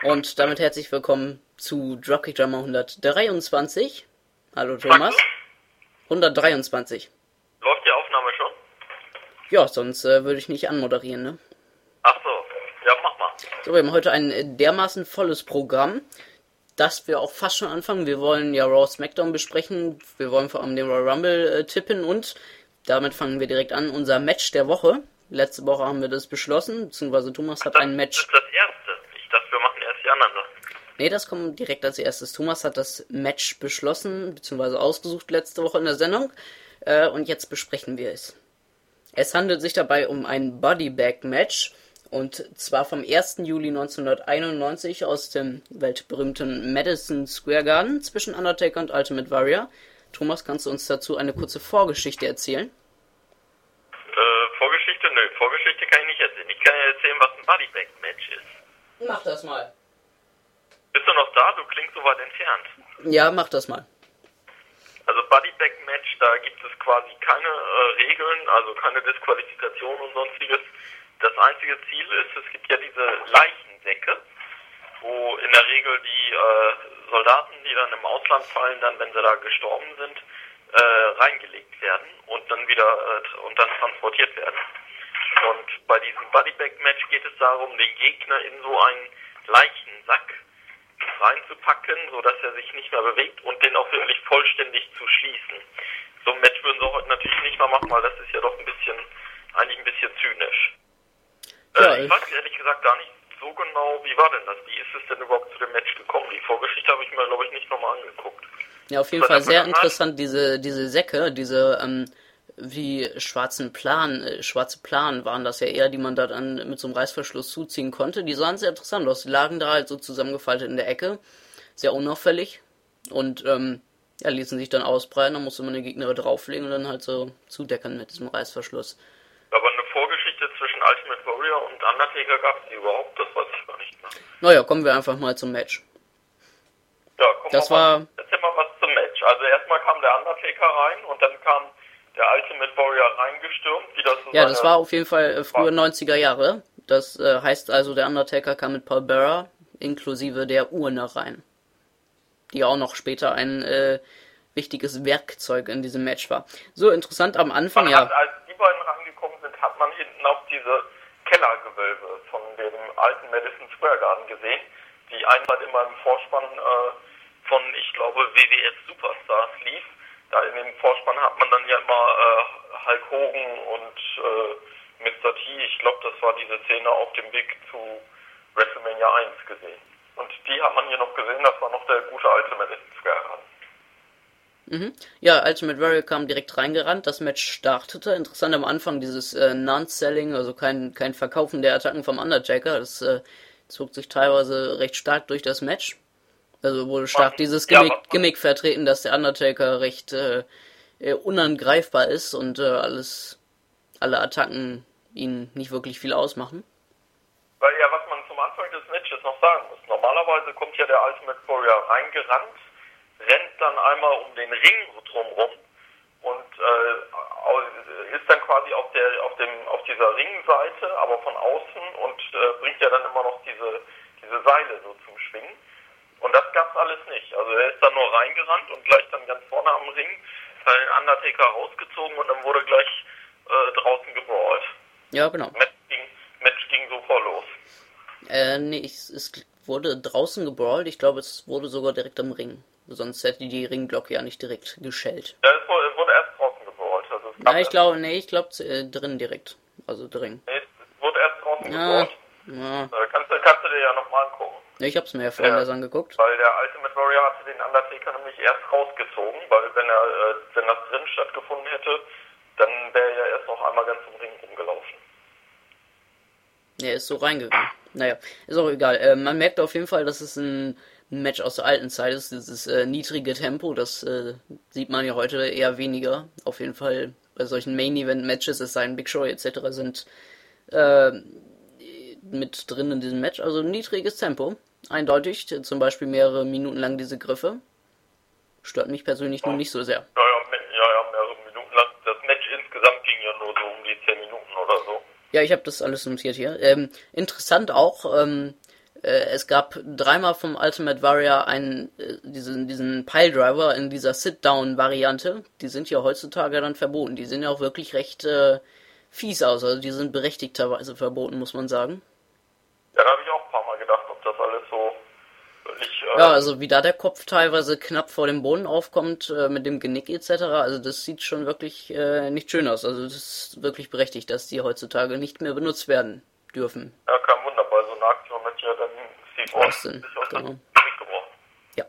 Und damit herzlich willkommen zu Dropkick Drummer 123. Hallo Thomas. 123. Läuft die Aufnahme schon? Ja, sonst würde ich nicht anmoderieren, ne? Ach so, ja, mach mal. So, wir haben heute ein dermaßen volles Programm, dass wir auch fast schon anfangen. Wir wollen ja Raw SmackDown besprechen, wir wollen vor allem den Royal Rumble tippen und damit fangen wir direkt an. Unser Match der Woche. Letzte Woche haben wir das beschlossen, beziehungsweise Thomas hat ein Match... Das ist das erste. Ich dachte, wir machen erst die anderen Sachen. Nee, das kommt direkt als erstes. Thomas hat das Match beschlossen, beziehungsweise ausgesucht letzte Woche in der Sendung. Und jetzt besprechen wir es. Es handelt sich dabei um ein Bodybag-Match. Und zwar vom 1. Juli 1991 aus dem weltberühmten Madison Square Garden zwischen Undertaker und Ultimate Warrior. Thomas, kannst du uns dazu eine kurze Vorgeschichte erzählen? Vorgeschichte? Nö, Vorgeschichte kann ich nicht erzählen. Ich kann ja erzählen, was ein Bodybag-Match ist. Mach das mal. Bist du noch da? Du klingst so weit entfernt. Ja, mach das mal. Also Bodybag-Match, da gibt es quasi keine Regeln, also keine Disqualifikation und sonstiges. Das einzige Ziel ist, es gibt ja diese Leichensäcke, wo in der Regel die Soldaten, die dann im Ausland fallen, dann, wenn sie da gestorben sind, reingelegt werden und dann wieder und dann transportiert werden. Und bei diesem Bodybag-Match geht es darum, den Gegner in so einen Leichensack reinzupacken, sodass er sich nicht mehr bewegt und den auch wirklich vollständig zu schließen. So ein Match würden sie heute natürlich nicht mehr machen, weil das ist ja doch eigentlich ein bisschen zynisch. Ja, ich weiß ehrlich gesagt gar nicht so genau, wie war denn das? Wie ist es denn überhaupt zu dem Match gekommen? Die Vorgeschichte habe ich mir, glaube ich, nicht nochmal angeguckt. Ja, auf jeden Fall sehr interessant, diese Säcke, diese, wie schwarze Plan waren das ja eher, die man da dann mit so einem Reißverschluss zuziehen konnte. Die sahen sehr interessant aus. Die lagen da halt so zusammengefaltet in der Ecke. Sehr unauffällig. Und, ja, ließen sich dann ausbreiten. Dann musste man den Gegner drauflegen und dann halt so zudecken mit diesem Reißverschluss. Aber eine Vorgeschichte zwischen Ultimate Warrior und Undertaker gab es die überhaupt? Das weiß ich gar nicht mehr. Naja, kommen wir einfach mal zum Match. Ja, erzähl mal was zum Match. Also erstmal kam der Undertaker rein und dann kam der Ultimate Warrior reingestürmt, wie das so ja, das war auf jeden Fall frühe 90er Jahre. Das heißt also, der Undertaker kam mit Paul Bearer inklusive der Urne rein. Die auch noch später ein wichtiges Werkzeug in diesem Match war. So interessant am Anfang, ja. Als die beiden reingekommen sind, hat man hinten auf diese Kellergewölbe von dem alten Madison Square Garden gesehen, die einmal immer im Vorspann von, ich glaube, WWF Superstars lief. Da in dem Vorspann hat man dann ja immer Hulk Hogan und Mr. T, ich glaube, das war diese Szene auf dem Weg zu WrestleMania 1 gesehen. Und die hat man hier noch gesehen, das war noch der gute alte Madison Square Garden. Mhm. Ja, Ultimate Warrior kam direkt reingerannt, das Match startete. Interessant am Anfang dieses Non-Selling, also kein Verkaufen der Attacken vom Undertaker. Das zog sich teilweise recht stark durch das Match. Also wurde stark dieses Gimmick vertreten, dass der Undertaker recht unangreifbar ist und alle Attacken ihn nicht wirklich viel ausmachen. Weil ja, was man zum Anfang des Matches noch sagen muss, normalerweise kommt ja der Ultimate Warrior reingerannt, rennt dann einmal um den Ring drumherum und ist dann quasi auf dieser Ringseite, aber von außen und bringt ja dann immer noch diese Seile so zum Schwingen. Und das gab's alles nicht. Also er ist dann nur reingerannt und gleich dann ganz vorne am Ring hat den Undertaker rausgezogen und dann wurde gleich draußen gebrawlt. Ja, genau. Match ging sofort los. Nee, es wurde draußen gebrawlt. Ich glaube, es wurde sogar direkt am Ring. Sonst hätte die Ringglocke ja nicht direkt geschellt. Ja, es wurde erst draußen gebrawlt. Also ich glaube drin direkt. Also drin. Nee, es wurde erst draußen gebrawlt. Ja. Kannst du dir ja nochmal angucken. Ich hab's mir ja vorhin erst angeguckt. Weil der Ultimate Warrior hatte den Undertaker nämlich erst rausgezogen, weil wenn das drin stattgefunden hätte, dann wäre er ja erst noch einmal ganz im Ring rumgelaufen. Er ist so reingegangen. Naja, ist auch egal. Man merkt auf jeden Fall, dass es ein Match aus der alten Zeit ist. Dieses niedrige Tempo, das sieht man ja heute eher weniger. Auf jeden Fall bei solchen Main-Event-Matches, es sei denn Big Show etc. sind mit drin in diesem Match. Also niedriges Tempo. Eindeutig. Zum Beispiel mehrere Minuten lang diese Griffe. Stört mich persönlich nur nicht so sehr. Ja, mehrere Minuten lang. Das Match insgesamt ging ja nur so um die 10 Minuten oder so. Ja, ich habe das alles notiert hier. Interessant auch, Es gab dreimal vom Ultimate Warrior diesen Piledriver in dieser Sit-Down-Variante. Die sind ja heutzutage dann verboten. Die sehen ja auch wirklich recht fies aus. Also die sind berechtigterweise verboten, muss man sagen. Ja, da habe ich auch ein paar Mal gedacht, ob das alles so wirklich... Ja, also wie da der Kopf teilweise knapp vor dem Boden aufkommt, mit dem Genick etc. Also das sieht schon wirklich nicht schön aus. Also das ist wirklich berechtigt, dass die heutzutage nicht mehr benutzt werden dürfen. Ja, kein Wunder, bei so einer Aktion hat ja dann Steve Austin genau. gebrochen. Ja.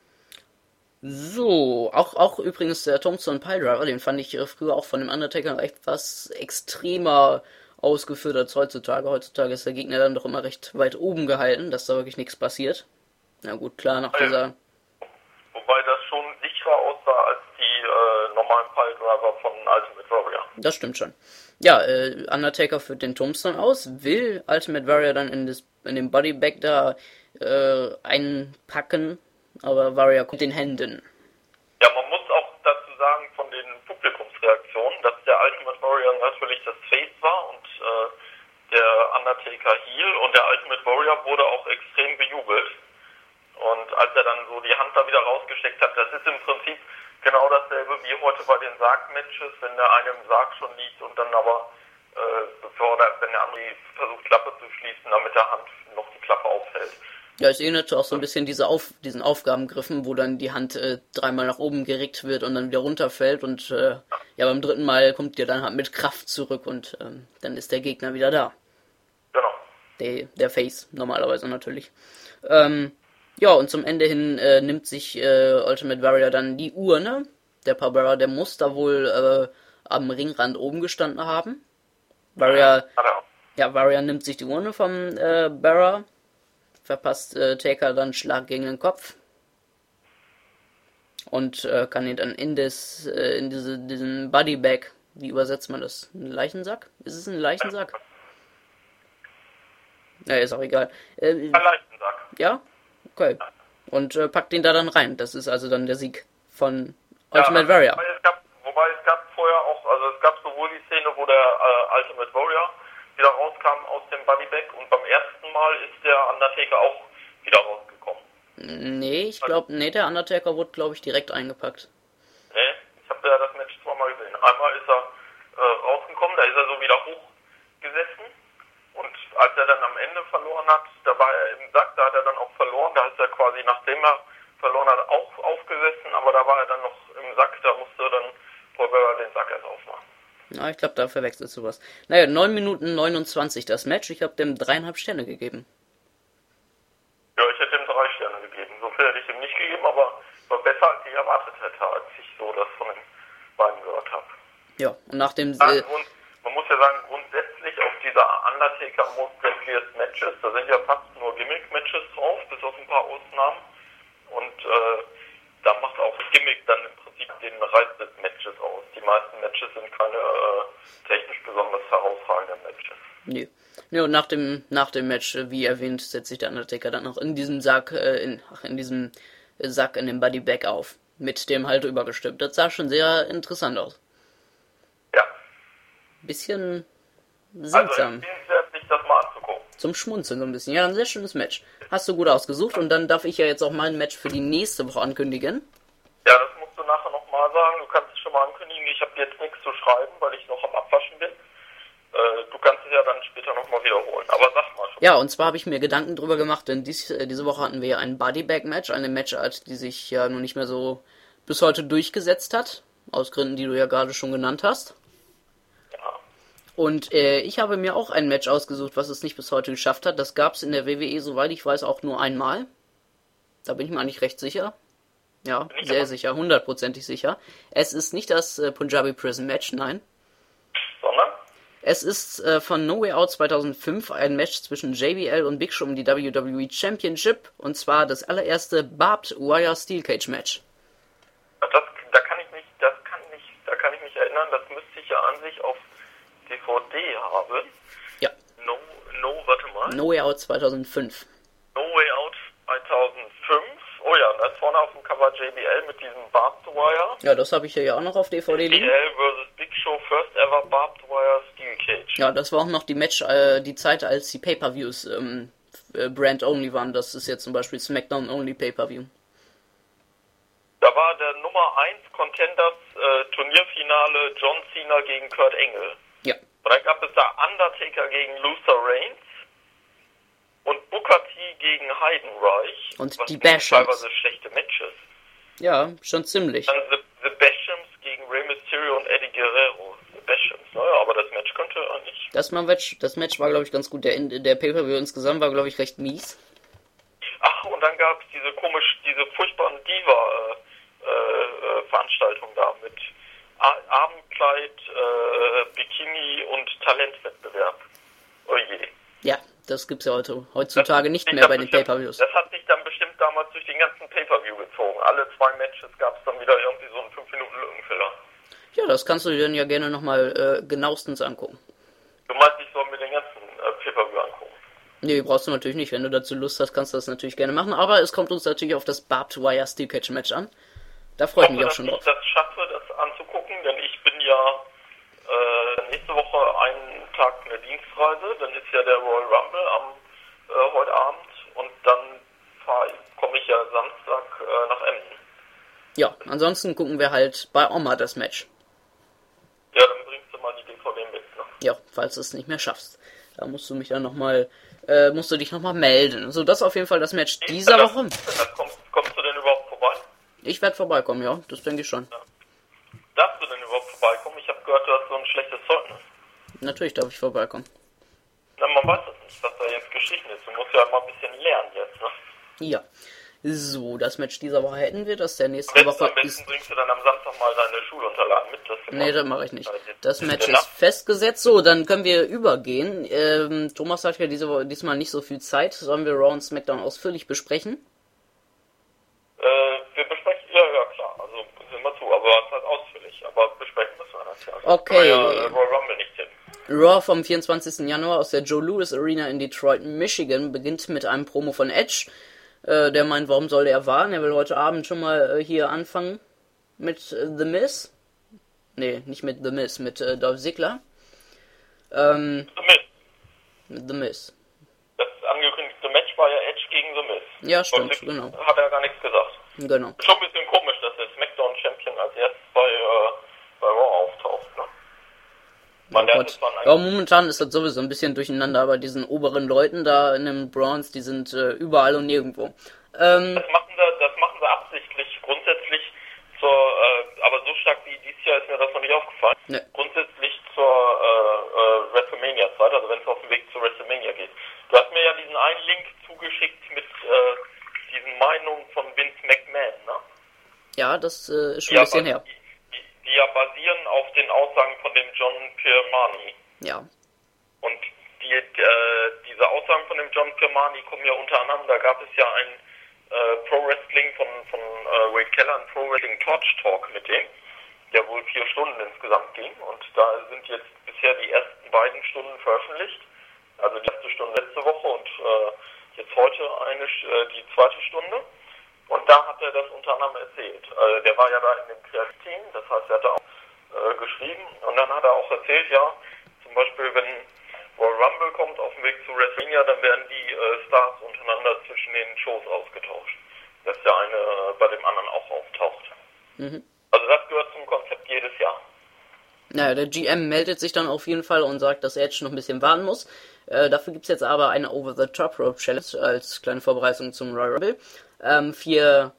So, auch übrigens der Tombstone Piledriver, den fand ich früher auch von dem Undertaker etwas extremer ausgeführt als heutzutage. Heutzutage ist der Gegner dann doch immer recht weit oben gehalten, dass da wirklich nichts passiert. Na gut, klar, nach dieser... Wobei das schon sicherer aussah als die normalen Piledriver von Ultimate Warrior. Das stimmt schon. Ja, Undertaker führt den Tombstone aus, will Ultimate Warrior dann in den Bodybag da einpacken, aber Warrior kommt den Händen. Ja, man muss auch dazu sagen, von den Publikumsreaktionen, dass der Ultimate Warrior natürlich das Face war und der Undertaker Heel, und der Ultimate Warrior wurde auch extrem bejubelt. Und als er dann so die Hand da wieder rausgesteckt hat, das ist im Prinzip genau dasselbe wie heute bei den Sarg-Matches, wenn der eine im Sarg schon liegt und dann aber, wenn der andere versucht, Klappe zu schließen, damit der Hand noch die Klappe aufhält. Ja, es erinnerte auch so ein bisschen diesen Aufgabengriffen, wo dann die Hand dreimal nach oben gerickt wird und dann wieder runterfällt und ja, beim dritten Mal kommt die dann halt mit Kraft zurück und dann ist der Gegner wieder da. Genau. Der Face, normalerweise natürlich. Ja, und zum Ende hin nimmt sich Ultimate Warrior dann die Urne. Der Barbara, der muss da wohl am Ringrand oben gestanden haben. Warrior nimmt sich die Urne vom Barra, verpasst Taker dann einen Schlag gegen den Kopf und kann ihn dann in diesen Bodybag, wie übersetzt man das? Ein Leichensack? Ist es ein Leichensack? Ja, ist auch egal. Ein Leichensack. Ja? Okay. Und packt ihn da dann rein. Das ist also dann der Sieg von Ultimate Warrior. Wobei es gab vorher auch, also es gab sowohl die Szene, wo der Ultimate Warrior wieder rauskam aus dem Bodybag, und beim ersten Mal ist der Undertaker auch wieder rausgekommen. Nee, der Undertaker wurde, glaube ich, direkt eingepackt. Nee, ich habe ja das Match zweimal gesehen. Einmal ist er rausgekommen, da ist er so wieder hochgesessen, und als er dann am Ende verloren hat, da war er im Sack, da hat er dann auch verloren, da ist er quasi, nachdem er verloren hat, auch aufgesessen, aber da war er dann noch im Sack, da musste dann Barbara den Sack erst aufmachen. Na, ich glaube, da verwechselst du was. Naja, 9 Minuten 29 das Match, ich habe dem 3,5 Sterne gegeben. Ja, ich hätte ihm 3 Sterne gegeben. So viel hätte ich ihm nicht gegeben, aber war besser, als ich erwartet hätte, als ich so das von den beiden gehört habe. Ja, und nach dem... man muss ja sagen, grundsätzlich auf dieser Undertaker Most Deadliest Matches, da sind ja fast nur Gimmick-Matches drauf, bis auf ein paar Ausnahmen. Und da macht auch das Gimmick dann im Prinzip den Reiz des Matches aus. Die meisten Matches sind keine technisch besonders herausragenden Matches. Nee. Ja, und nach dem Match, wie erwähnt, setzt sich der Undertaker dann noch in diesem Sack, in diesem Sack in dem Bodybag auf. Mit dem halt übergestülpt. Das sah schon sehr interessant aus. Ja. Bisschen seltsam. Also empfehlenswert, sich das mal anzugucken. Zum Schmunzeln so ein bisschen. Ja, ein sehr schönes Match. Hast du gut ausgesucht, und dann darf ich ja jetzt auch mein Match für die nächste Woche ankündigen. Ja, das musst du nachher nochmal sagen. Du kannst es schon mal ankündigen. Ich habe jetzt nichts zu schreiben, weil ich noch am Abwaschen bin. Du kannst es ja dann später nochmal wiederholen. Aber sag mal schon. Ja, und zwar habe ich mir Gedanken drüber gemacht, denn diese Woche hatten wir ja ein Bodybag-Match, eine Matchart, die sich ja nun nicht mehr so bis heute durchgesetzt hat. Aus Gründen, die du ja gerade schon genannt hast. Ja. Und ich habe mir auch ein Match ausgesucht, was es nicht bis heute geschafft hat. Das gab es in der WWE, soweit ich weiß, auch nur einmal. Da bin ich mir eigentlich recht sicher. Ja, sehr sicher, 100%ig sicher. Es ist nicht das Punjabi Prison Match, nein. Sondern? Es ist von No Way Out 2005 ein Match zwischen JBL und Big Show um die WWE Championship. Und zwar das allererste Barbed Wire Steel Cage Match. Da kann ich mich erinnern, das müsste ich ja an sich auf DVD haben. Ja. Warte mal. No Way Out 2005. No Way Out 2005. Oh ja, da ist vorne auf dem Cover JBL mit diesem Barbed Wire. Ja, das habe ich hier ja auch noch auf DVD liegen. JBL vs. Big Show, first ever Barbed Wire Steel Cage. Ja, das war auch noch die Zeit, als die Pay-Per-Views Brand-Only waren. Das ist jetzt zum Beispiel SmackDown-Only Pay-Per-View. Da war der Nummer 1 Contenders Turnierfinale John Cena gegen Kurt Angle. Ja. Und dann gab es da Undertaker gegen Luther Reigns und Booker T gegen Heidenreich. Und die Bashams. Teilweise schlechte Matches. Ja, schon ziemlich. Dann The Bashams gegen Rey Mysterio und Eddie Guerrero. The Bashams, naja, aber das Match könnte eigentlich... Das Match war, glaube ich, ganz gut. Der Pay-Per-View insgesamt war, glaube ich, recht mies. Ach, und dann gab es diese furchtbaren Diva-Veranstaltung da mit Abendkleid, Bikini und Talentwettbewerb. Oh je. Ja, das gibt's ja heutzutage nicht mehr bei den Pay-Per-Views. Das hat sich dann bestimmt damals durch den ganzen Pay-Per-View gezogen. Alle 2 Matches gab es dann wieder irgendwie so einen 5-Minuten-Lückenfiller. Ja, das kannst du dir dann ja gerne nochmal genauestens angucken. Du meinst, ich soll mir den ganzen Pay-Per-View angucken? Nee, brauchst du natürlich nicht. Wenn du dazu Lust hast, kannst du das natürlich gerne machen. Aber es kommt uns natürlich auf das Barbed Wire Steel Cage Match an. Da freue ich mich auch schon drauf. Ich hoffe, dass ich das schaffe, das anzugucken, denn ich bin ja nächste Woche einen Tag eine Dienstreise. Dann ist ja der Royal Rumble heute Abend und dann komme ich ja Samstag nach Emden. Ja, ansonsten gucken wir halt bei Oma das Match. Ja, dann bringst du mal die DVD mit, ne? Ja, falls du es nicht mehr schaffst. Da musst du mich dann musst du dich nochmal melden. Also das ist auf jeden Fall das Match dieser Woche. Kommst du denn überhaupt vorbei? Ich werde vorbeikommen, ja, das denke ich schon. Ja. Darfst du denn überhaupt vorbeikommen? Ich habe gehört, du hast so ein schlechtes Zeugnis. Natürlich darf ich vorbeikommen. Na, man weiß das nicht, was da jetzt geschrieben ist. Du musst ja mal ein bisschen lernen jetzt, ne? Ja. So, das Match dieser Woche hätten wir, das der nächste Woche am besten bringst du dann am Samstag mal deine Schulunterlagen mit. Nee, das mache ich nicht. Das Match ist festgesetzt. So, dann können wir übergehen. Thomas hat ja diesmal nicht so viel Zeit. Sollen wir Raw und SmackDown ausführlich besprechen? Wir besprechen, ja klar, also sind wir zu, aber es ist halt ausführlich. Aber besprechen müssen wir das ja. Okay. Royal Rumble nicht hin. Raw vom 24. Januar aus der Joe Louis Arena in Detroit, Michigan beginnt mit einem Promo von Edge. Der meint, warum soll er warten? Er will heute Abend schon mal hier anfangen mit The Miz. Nee, nicht mit The Miz, mit Dolph Ziggler. The Miz. Mit The Miz. Das angekündigte Match war ja Edge gegen The Miz. Ja, stimmt, genau. Hat er gar nichts gesagt. Genau. Schon ein bisschen komisch, dass der SmackDown-Champion als erstes bei Raw auftaucht, ne? Ja, momentan ist das sowieso ein bisschen durcheinander, aber diesen oberen Leuten da in den Browns, die sind überall und nirgendwo. Das machen sie absichtlich, grundsätzlich aber so stark wie dieses Jahr ist mir das noch nicht aufgefallen. Nee. Grundsätzlich zur WrestleMania-Zeit, also wenn es auf dem Weg zur WrestleMania geht. Du hast mir ja diesen einen Link zugeschickt mit diesen Meinungen von Vince McMahon, ne? Ja, das ist schon ein bisschen her. Die ja basieren auf den Aussagen von dem John Piermani. Ja. Und diese Aussagen von dem John Piermani kommen ja unter anderem, da gab es ja ein Pro Wrestling von Wade Keller, ein Pro Wrestling Torch Talk mit dem, der wohl 4 Stunden insgesamt ging. Und da sind jetzt bisher die ersten beiden Stunden veröffentlicht. Also die erste Stunde letzte Woche und jetzt heute die zweite Stunde. Und da hat er das unter anderem erzählt. Der war ja da in dem Kreativteam, das heißt, er hat da auch geschrieben. Und dann hat er auch erzählt, ja, zum Beispiel, wenn Royal Rumble kommt auf dem Weg zu WrestleMania, dann werden die Stars untereinander zwischen den Shows ausgetauscht. Dass der eine bei dem anderen auch auftaucht. Mhm. Also das gehört zum Konzept jedes Jahr. Naja, der GM meldet sich dann auf jeden Fall und sagt, dass Edge noch ein bisschen warten muss. Dafür gibt's jetzt aber eine Over-the-Top-Rope-Challenge als kleine Vorbereitung zum Royal Rumble. 3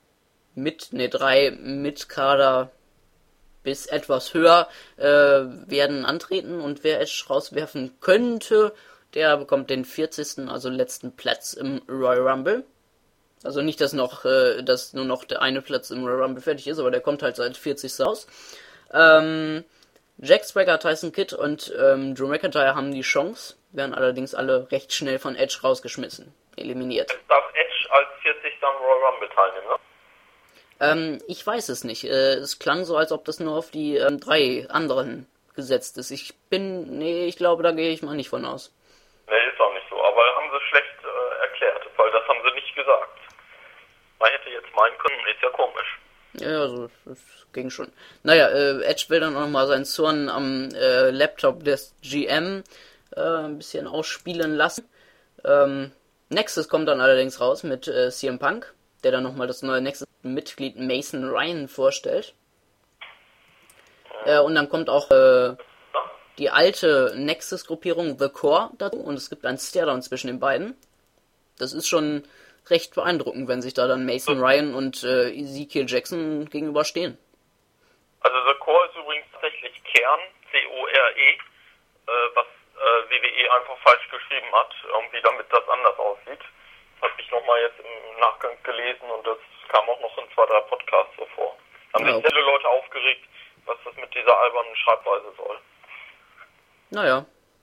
Mitkader bis etwas höher werden antreten und wer Edge rauswerfen könnte, der bekommt den 40., also letzten Platz im Royal Rumble. Also nicht, dass nur noch der eine Platz im Royal Rumble fertig ist, aber der kommt halt seit 40. raus. Jack Swagger, Tyson Kidd und Drew McIntyre haben die Chance, werden allerdings alle recht schnell von Edge rausgeschmissen, eliminiert. Jetzt darf Edge als 40. am Royal Rumble teilnehmen, ne? Ich weiß es nicht. Es klang so, als ob das nur auf die 3 anderen gesetzt ist. Ich glaube, da gehe ich mal nicht von aus. Nee, ist auch nicht so, aber haben sie schlecht erklärt, weil das haben sie nicht gesagt. Man hätte jetzt meinen können, ist ja komisch. Ja, also, das ging schon. Naja, Edge will dann auch nochmal seinen Zorn am Laptop des GM ein bisschen ausspielen lassen. Nexus kommt dann allerdings raus mit CM Punk, der dann nochmal das neue Nexus-Mitglied Mason Ryan vorstellt. Und dann kommt auch die alte Nexus-Gruppierung The Core dazu und es gibt einen Stairdown zwischen den beiden. Das ist schon recht beeindruckend, wenn sich da dann Mason Ryan und Ezekiel Jackson gegenüberstehen. Also The Core ist übrigens tatsächlich Kern, C-O-R-E, was WWE einfach falsch geschrieben hat, irgendwie damit das anders aussieht. Das habe ich nochmal jetzt im Nachgang gelesen und das kam auch noch in 2, 3 Podcasts so vor. Haben sich viele Leute aufgeregt, was das mit dieser albernen Schreibweise soll. Naja.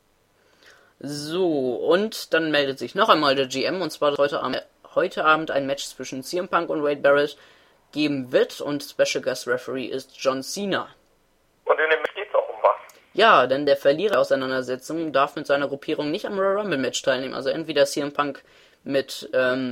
So, und dann meldet sich noch einmal der GM, und zwar heute Abend ein Match zwischen CM Punk und Wade Barrett geben wird, und Special Guest Referee ist John Cena. Und in dem Match geht's auch um was? Ja, denn der Verlierer der Auseinandersetzung darf mit seiner Gruppierung nicht am Royal Rumble Match teilnehmen. Also entweder CM Punk mit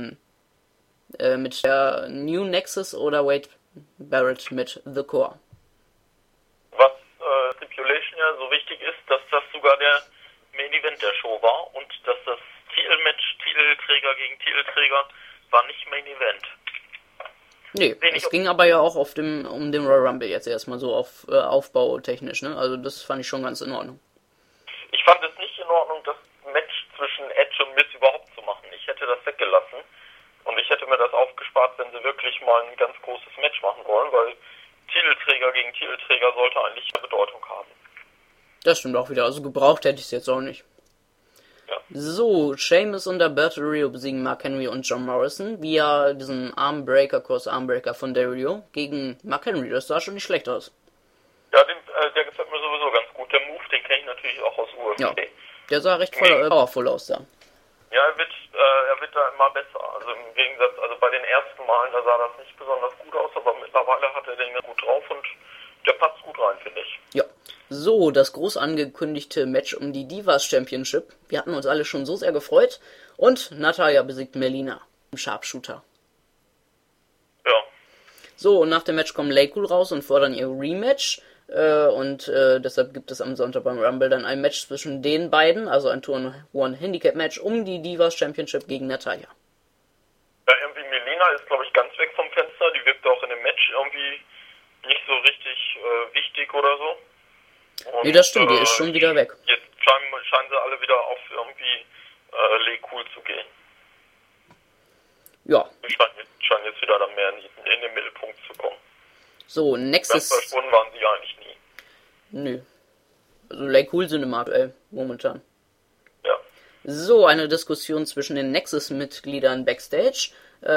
der New Nexus oder Wade Barrett mit The Core. Was Stipulation ja so wichtig ist, dass das sogar der Main Event der Show war und dass das Titelmatch Titelträger gegen Titelträger war nicht Main Event. Nee, es ging aber ja auch um den Royal Rumble jetzt erstmal so auf aufbautechnisch, ne? Also das fand ich schon ganz in Ordnung. Ich fand es nicht in Ordnung, das Match zwischen Edge und Miz überhaupt zu machen. Ich hätte das weggelassen und ich hätte mir das aufgespart, wenn sie wirklich mal ein ganz großes Match machen wollen, weil Titelträger gegen Titelträger sollte eigentlich eine Bedeutung haben. Das stimmt auch wieder, also gebraucht hätte ich es jetzt auch nicht. Ja. So, Sheamus und Alberto Del Rio besiegen Mark Henry und John Morrison via diesen Cross Armbreaker von Del Rio gegen Mark Henry. Das sah schon nicht schlecht aus. Ja, der gefällt mir sowieso ganz gut. Der Move, den kenne ich natürlich auch aus UFC. Ja, der sah recht powerful aus da. Ja, er wird da immer besser. Also im Gegensatz, also bei den ersten Malen, da sah das nicht besonders gut aus, aber mittlerweile hat er den gut drauf und der passt gut rein, finde ich. Ja. So, das groß angekündigte Match um die Divas Championship. Wir hatten uns alle schon so sehr gefreut. Und Natalya besiegt Melina im Sharpshooter. Ja. So, und nach dem Match kommen Laycool raus und fordern ihr Rematch. Deshalb gibt es am Sonntag beim Rumble dann ein Match zwischen den beiden, also ein Two-on-One-Handicap-Match um die Divas Championship gegen Natalya. Ja, irgendwie Melina ist, glaube ich, ganz weg vom Fenster. Die wirkt auch in dem Match irgendwie nicht so richtig wichtig oder so. Und, nee, das stimmt, die ist schon wieder weg. Jetzt scheinen sie alle wieder auf irgendwie Laycool zu gehen. Ja. Die scheinen jetzt wieder dann mehr in den Mittelpunkt zu kommen. So, Nexus. Ganz verschwunden waren sie eigentlich nie. Nö. Also Laycool sind immer aktuell, momentan. Ja. So, eine Diskussion zwischen den Nexus-Mitgliedern backstage.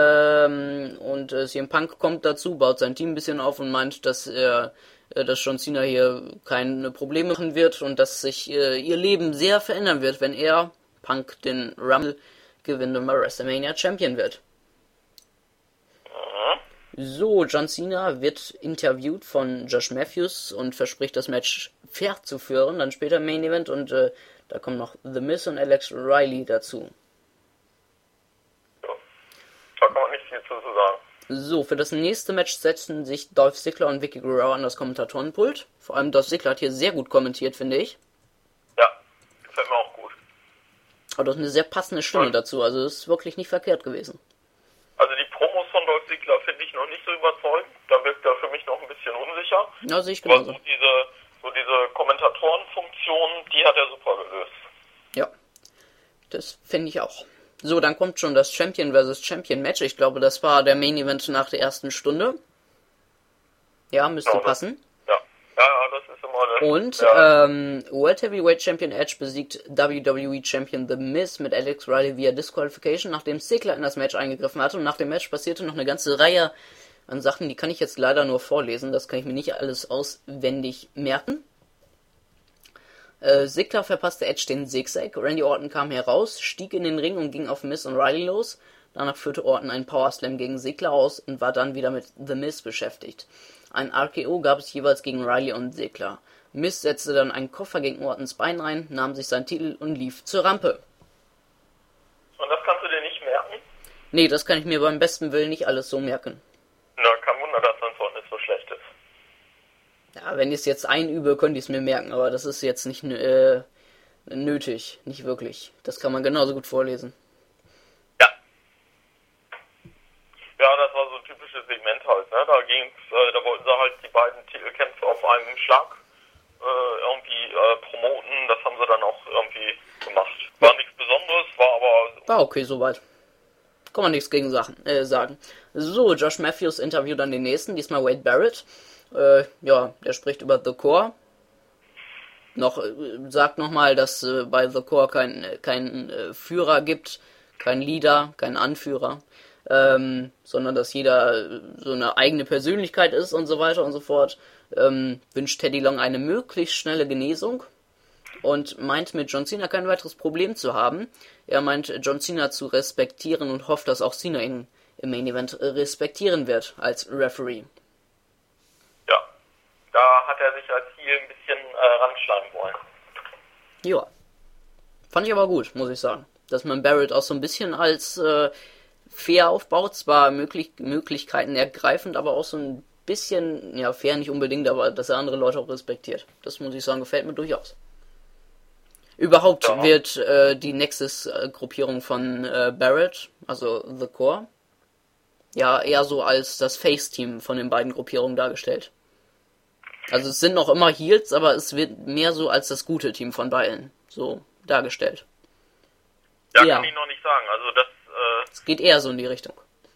CM Punk kommt dazu, baut sein Team ein bisschen auf und meint, dass John Cena hier keine Probleme machen wird und dass sich ihr Leben sehr verändern wird, wenn er, Punk, den Rumble gewinnt und mal WrestleMania Champion wird. So, John Cena wird interviewt von Josh Matthews und verspricht, das Match fair zu führen, dann später im Main Event, und da kommen noch The Miz und Alex Riley dazu. Ja. Da kann man nicht viel zu sagen. So, für das nächste Match setzen sich Dolph Ziggler und Vicky Guerrero an das Kommentatorenpult. Vor allem Dolph Ziggler hat hier sehr gut kommentiert, finde ich. Ja, gefällt mir auch gut. Aber das ist eine sehr passende Stimme dazu, also das ist wirklich nicht verkehrt gewesen. Also die Promos von Dolph Ziggler finde ich noch nicht so überzeugend. Da wirkt er für mich noch ein bisschen unsicher. Ja, sehe ich genauso. Aber so diese Kommentatorenfunktion, die hat er super gelöst. Ja, das finde ich auch. So, dann kommt schon das Champion vs. Champion Match. Ich glaube, das war der Main Event nach der ersten Stunde. Ja, müsste Genau, passen. Ja, das ist immer Und World Heavyweight Champion Edge besiegt WWE Champion The Miz mit Alex Riley via Disqualification, nachdem Ziggler in das Match eingegriffen hatte. Und nach dem Match passierte noch eine ganze Reihe an Sachen, die kann ich jetzt leider nur vorlesen. Das kann ich mir nicht alles auswendig merken. Ziggler verpasste Edge den Zigzag. Randy Orton kam heraus, stieg in den Ring und ging auf Miz und Riley los. Danach führte Orton einen Powerslam gegen Ziggler aus und war dann wieder mit The Miz beschäftigt. Ein RKO gab es jeweils gegen Riley und Ziggler. Miz setzte dann einen Koffer gegen Ortons Bein rein, nahm sich seinen Titel und lief zur Rampe. Und das kannst du dir nicht merken? Nee, das kann ich mir beim besten Willen nicht alles so merken. Na, kein Wunder, dass dein Zeugnis so schlecht ist. Ja, wenn ich es jetzt einübe, könnte ich es mir merken, aber das ist jetzt nicht nötig. Nicht wirklich. Das kann man genauso gut vorlesen. Ja, das war so ein typisches Segment halt, ne? Da wollten sie halt die beiden Titelkämpfe auf einen Schlag irgendwie promoten. Das haben sie dann auch irgendwie gemacht. War nichts Besonderes, war aber... War okay soweit. Kann man nichts gegen sagen. So, Josh Matthews interviewt dann den nächsten, diesmal Wade Barrett. Ja, der spricht über The Core. Sagt nochmal, dass bei The Core kein Führer gibt, kein Leader, kein Anführer, sondern dass jeder so eine eigene Persönlichkeit ist und so weiter und so fort. Wünscht Teddy Long eine möglichst schnelle Genesung und meint mit John Cena kein weiteres Problem zu haben. Er meint John Cena zu respektieren und hofft, dass auch Cena ihn im Main Event respektieren wird als Referee. Ja, da hat er sich als Heel ein bisschen ranschlagen wollen. Ja, fand ich aber gut, muss ich sagen. Dass man Barrett auch so ein bisschen als fair aufbaut, zwar Möglichkeiten ergreifend, aber auch so ein bisschen, ja, fair nicht unbedingt, aber dass er andere Leute auch respektiert. Das muss ich sagen, gefällt mir durchaus. Überhaupt wird die Nexus-Gruppierung von Barrett, also The Core, ja eher so als das Face-Team von den beiden Gruppierungen dargestellt. Also es sind noch immer Heels, aber es wird mehr so als das gute Team von beiden so dargestellt. Ja, kann ich noch nicht sagen. Also es geht eher so in die Richtung.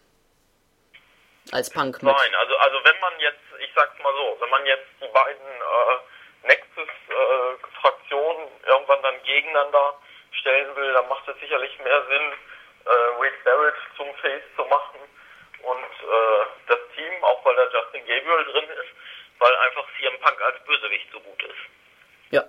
Als Punk mit. Nein, also wenn man jetzt, ich sag's mal so, wenn man jetzt die beiden Nexus-Fraktionen irgendwann dann gegeneinander stellen will, dann macht es sicherlich mehr Sinn, Wade Barrett zum Face zu machen und das Team, auch weil da Justin Gabriel drin ist, weil einfach CM Punk als Bösewicht so gut ist. Ja.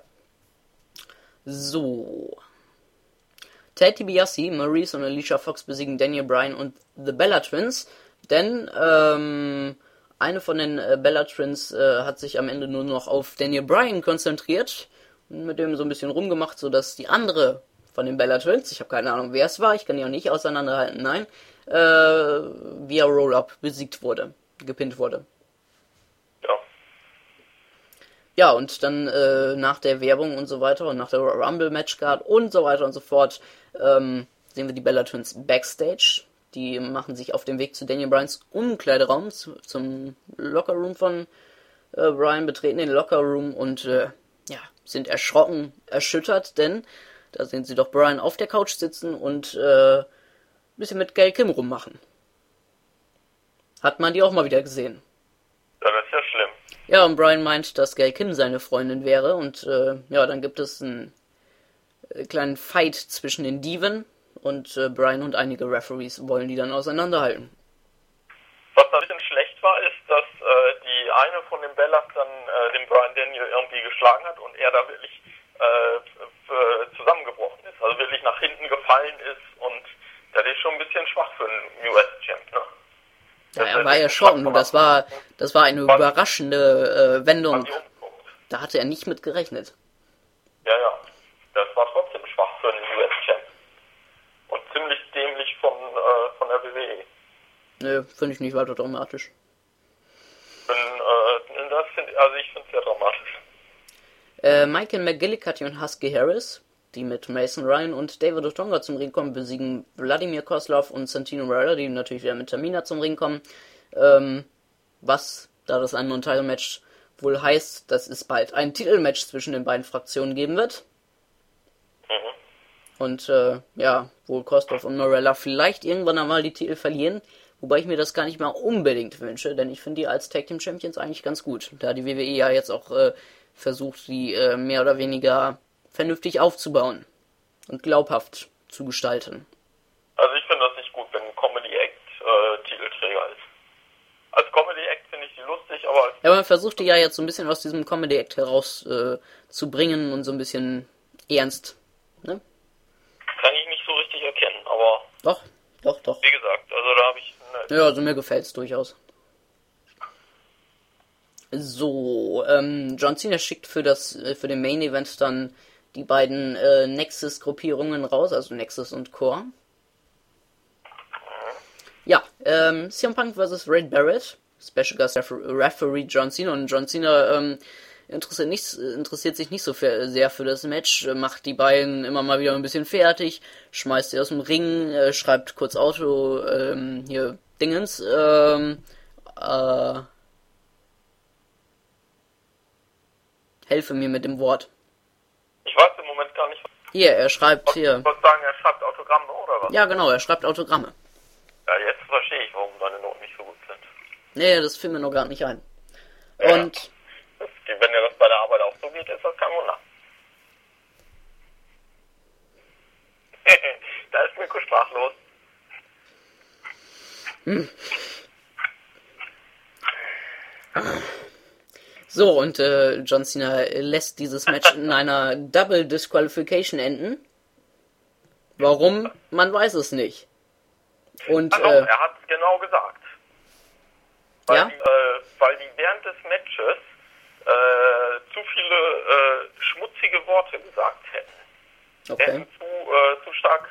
So. Ted DiBiase, Maurice und Alicia Fox besiegen Daniel Bryan und The Bella Twins, denn eine von den Bella Twins hat sich am Ende nur noch auf Daniel Bryan konzentriert und mit dem so ein bisschen rumgemacht, sodass die andere von den Bella Twins, ich habe keine Ahnung wer es war, ich kann die auch nicht auseinanderhalten, nein, via Roll-Up gepinnt wurde. Ja, und dann nach der Werbung und so weiter und nach der Rumble-Matchcard und so weiter und so fort sehen wir die Bella Twins Backstage. Die machen sich auf den Weg zu Daniel Bryans Umkleideraum, zum Lockerroom von Bryan, betreten den Lockerroom und sind erschrocken, erschüttert, denn da sehen sie doch Bryan auf der Couch sitzen und ein bisschen mit Gail Kim rummachen. Hat man die auch mal wieder gesehen. Ja, das ist ja schlimm. Ja, und Bryan meint, dass Gail Kim seine Freundin wäre und dann gibt es einen kleinen Fight zwischen den Diven und Bryan und einige Referees wollen die dann auseinanderhalten. Was da ein bisschen schlecht war, ist, dass die eine von den Bellas dann den Bryan Daniel irgendwie geschlagen hat und er da wirklich zusammengebrochen ist, also wirklich nach hinten gefallen ist und das ist schon ein bisschen schwach für einen US-Champ, ne? Ja, er war erschrocken, das war eine überraschende Wendung. Da hatte er nicht mit gerechnet. Ja, das war trotzdem schwach für einen US-Champ. Und ziemlich dämlich von der WWE. Nö, finde ich nicht weiter dramatisch. Ich finde es sehr dramatisch. Michael McGillicuddy und Husky Harris, die mit Mason Ryan und David Otunga zum Ring kommen, besiegen Vladimir Kozlov und Santino Marella, die natürlich wieder mit Tamina zum Ring kommen. Was, da das ein Non-Title-Match wohl heißt, dass es bald ein Titelmatch zwischen den beiden Fraktionen geben wird. Und wohl Kozlov und Marella vielleicht irgendwann einmal die Titel verlieren, wobei ich mir das gar nicht mal unbedingt wünsche, denn ich finde die als Tag Team Champions eigentlich ganz gut, da die WWE ja jetzt auch versucht, die mehr oder weniger vernünftig aufzubauen und glaubhaft zu gestalten. Also ich finde das nicht gut, wenn ein Comedy-Act Titelträger ist. Als Comedy-Act finde ich die lustig, aber... Ja, man versucht die ja jetzt so ein bisschen aus diesem Comedy-Act heraus zu bringen und so ein bisschen ernst, ne? Kann ich nicht so richtig erkennen, aber... Doch. Wie gesagt, also da habe ich... Ja, also mir gefällt's durchaus. So, John Cena schickt für den Main Event dann die beiden Nexus-Gruppierungen raus, also Nexus und Core. Ja, CM Punk vs. Wade Barrett, Special Guest Referee John Cena, und John Cena interessiert sich nicht so sehr für das Match, macht die beiden immer mal wieder ein bisschen fertig, schmeißt sie aus dem Ring, schreibt kurz hier Dingens, helfe mir mit dem Wort. Ich weiß im Moment gar nicht. Hier, er schreibt hier. Ich wollte sagen, er schreibt Autogramme, oder was? Ja, genau, er schreibt Autogramme. Ja, jetzt verstehe ich, warum seine Noten nicht so gut sind. Nee, das fiel mir noch gar nicht ein. Ja. Und Wenn dir das bei der Arbeit auch so geht, ist das kein Wunder. Da ist Mirko sprachlos. so, und John Cena lässt dieses Match in einer Double Disqualification enden. Warum? Man weiß es nicht. Und Also, er hat es genau gesagt. Weil, ja? Weil die während des Matches zu viele schmutzige Worte gesagt hätten. Okay. Hätten zu stark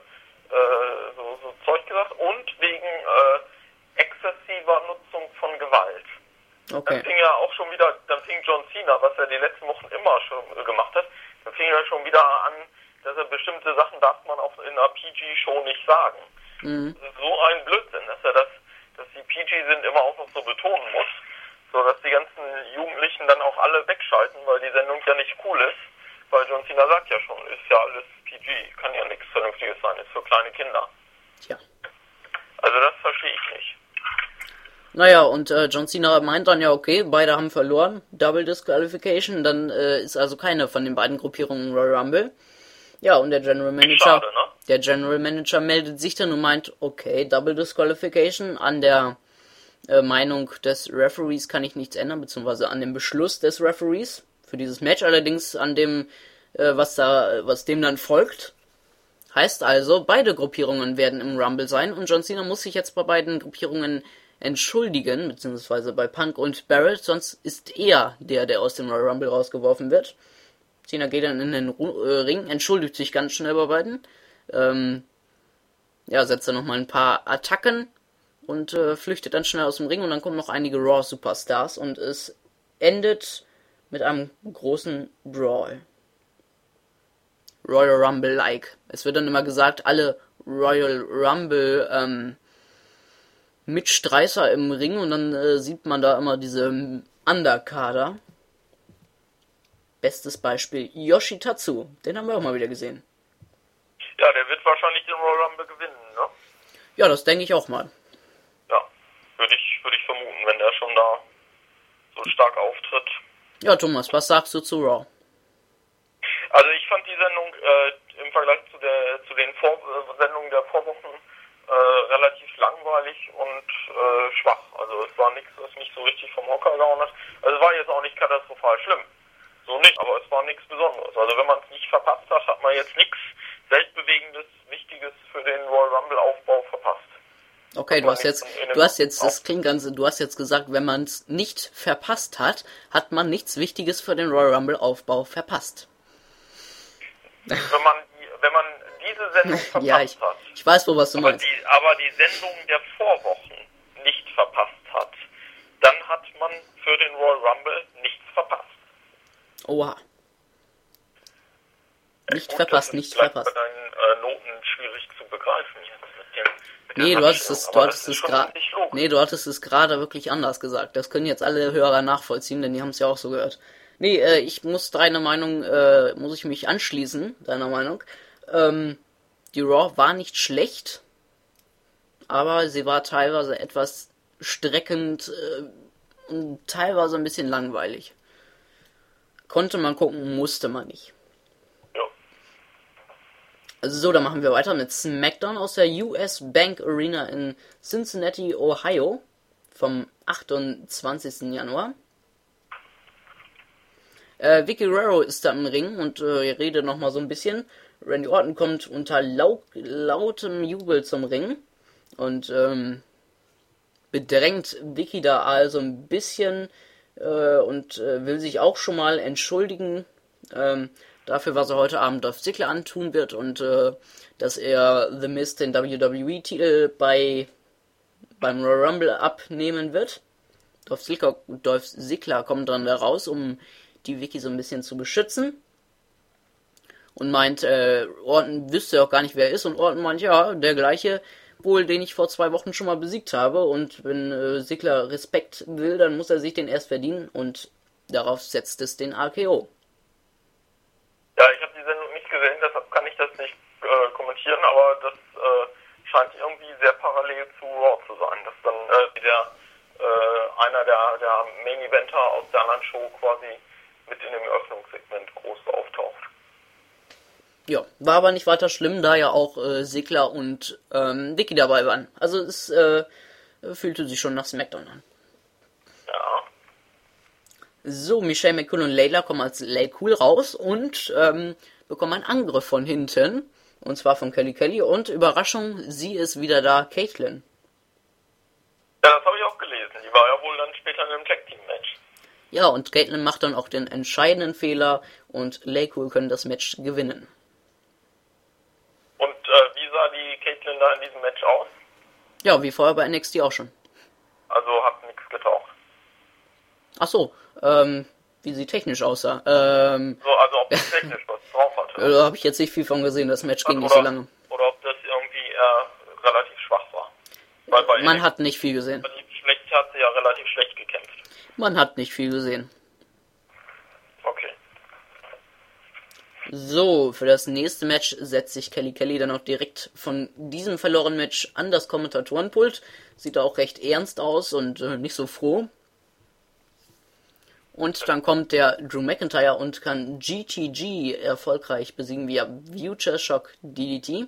so Zeug gesagt und wegen exzessiver Nutzung von Gewalt. Okay. Dann fing John Cena, was er die letzten Wochen immer schon gemacht hat, dann fing er schon wieder an, dass er bestimmte Sachen darf man auch in einer PG-Show nicht sagen. Mhm. Das ist so ein Blödsinn, dass die PG sind immer auch noch so betonen muss, so dass die ganzen Jugendlichen dann auch alle wegschalten, weil die Sendung ja nicht cool ist, weil John Cena sagt ja schon, ist ja alles PG, kann ja nichts Vernünftiges sein, ist für kleine Kinder. Tja. Also das verstehe ich nicht. Naja, und John Cena meint dann ja, okay, beide haben verloren, Double Disqualification, dann ist also keine von den beiden Gruppierungen Royal Rumble. Ja, und der General Manager, Schade, ne? der General Manager meldet sich dann und meint, okay, Double Disqualification, an der Meinung des Referees kann ich nichts ändern, beziehungsweise an dem Beschluss des Referees für dieses Match, allerdings an dem, was dem dann folgt. Heißt also, beide Gruppierungen werden im Rumble sein und John Cena muss sich jetzt bei beiden Gruppierungen entschuldigen, beziehungsweise bei Punk und Barrett, sonst ist er der aus dem Royal Rumble rausgeworfen wird. Cena geht dann in den Ring, entschuldigt sich ganz schnell bei beiden, setzt dann nochmal ein paar Attacken und flüchtet dann schnell aus dem Ring und dann kommen noch einige Raw Superstars und es endet mit einem großen Brawl. Royal Rumble-like. Es wird dann immer gesagt, alle Royal Rumble Mitstreicher im Ring und dann sieht man da immer diese Underkader. Bestes Beispiel Yoshitatsu, den haben wir auch mal wieder gesehen. Ja, der wird wahrscheinlich den Royal Rumble gewinnen, ne? Ja, das denke ich auch mal. Ja, würde ich vermuten, wenn der schon da so stark auftritt. Ja, Thomas, was sagst du zu Raw? Also ich fand die Sendung im Vergleich zu den Sendungen der Vorwochen relativ langweilig und schwach. Also es war nichts, was mich so richtig vom Hocker gehauen hat. Also es war jetzt auch nicht katastrophal schlimm. So nicht, aber es war nichts Besonderes. Also wenn man es nicht verpasst hat, hat man jetzt nichts Weltbewegendes, Wichtiges für den Royal Rumble Aufbau verpasst. Okay, du hast jetzt gesagt, wenn man es nicht verpasst hat, hat man nichts Wichtiges für den Royal Rumble Aufbau verpasst. Wenn man diese Sendung verpasst hat. Ich weiß, was du meinst. Aber die Sendung der Vorwochen nicht verpasst hat, dann hat man für den Royal Rumble nichts verpasst. Oha. Nicht Gut, verpasst. Bei deinen Noten schwierig zu begreifen jetzt Nee, du hattest es gerade wirklich anders gesagt. Das können jetzt alle Hörer nachvollziehen, denn die haben es ja auch so gehört. Nee, ich muss muss ich mich anschließen, deiner Meinung. Die Raw war nicht schlecht, aber sie war teilweise etwas streckend und teilweise ein bisschen langweilig. Konnte man gucken, musste man nicht. Ja. Also so, dann machen wir weiter mit SmackDown aus der US Bank Arena in Cincinnati, Ohio vom 28. Januar. Vicky Guerrero ist da im Ring und redet nochmal so ein bisschen. Randy Orton kommt unter lautem Jubel zum Ring und bedrängt Vicky da also ein bisschen und will sich auch schon mal entschuldigen dafür, was er heute Abend Dolph Ziggler antun wird und dass er The Miz den WWE-Titel beim Royal Rumble abnehmen wird. Dolph Ziggler kommt dann da raus, um die Vicky so ein bisschen zu beschützen. Und meint, Orton wüsste auch gar nicht, wer er ist. Und Orton meint, ja, der gleiche wohl, den ich vor 2 Wochen schon mal besiegt habe. Und wenn Ziggler Respekt will, dann muss er sich den erst verdienen. Und darauf setzt es den RKO. Ja, ich habe die Sendung nicht gesehen, deshalb kann ich das nicht kommentieren, aber das scheint irgendwie sehr parallel zu Raw zu sein, dass dann einer der Main-Eventer aus der anderen Show quasi mit in dem Eröffnungssegment groß auftaucht. Ja, war aber nicht weiter schlimm, da ja auch Ziggler und Vicky dabei waren. Also es fühlte sich schon nach SmackDown an. Ja. So, Michelle McCool und Layla kommen als Lay Cool raus und bekommen einen Angriff von hinten. Und zwar von Kelly. Und Überraschung, sie ist wieder da, Caitlyn. Ja, das habe ich auch gelesen. Die war ja wohl dann später in einem Tag-Team-Match. Ja, und Caitlyn macht dann auch den entscheidenden Fehler und Lay Cool können das Match gewinnen. Und wie sah die Caitlyn da in diesem Match aus? Ja, wie vorher bei NXT auch schon. Also hat nichts getaucht. Ach so, wie sie technisch aussah. Also ob sie technisch was drauf hatte. Da habe ich jetzt nicht viel von gesehen, das Match ging nicht so lange. Oder ob das irgendwie relativ schwach war. Weil bei Man hat nicht viel gesehen. Schlecht hat sie ja relativ schlecht gekämpft. Man hat nicht viel gesehen. Okay. So, für das nächste Match setzt sich Kelly dann auch direkt von diesem verlorenen Match an das Kommentatorenpult. Sieht auch recht ernst aus und nicht so froh. Und dann kommt der Drew McIntyre und kann GTG erfolgreich besiegen via Future Shock DDT.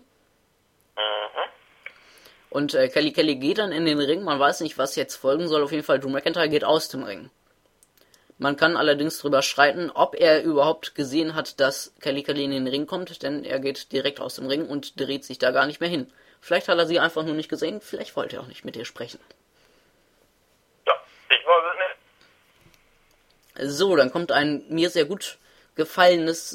Und Kelly geht dann in den Ring. Man weiß nicht, was jetzt folgen soll. Auf jeden Fall, Drew McIntyre geht aus dem Ring. Man kann allerdings darüber streiten, ob er überhaupt gesehen hat, dass Kelly in den Ring kommt, denn er geht direkt aus dem Ring und dreht sich da gar nicht mehr hin. Vielleicht hat er sie einfach nur nicht gesehen, vielleicht wollte er auch nicht mit ihr sprechen. Ja, ich weiß es nicht. So, dann kommt ein mir sehr gut gefallenes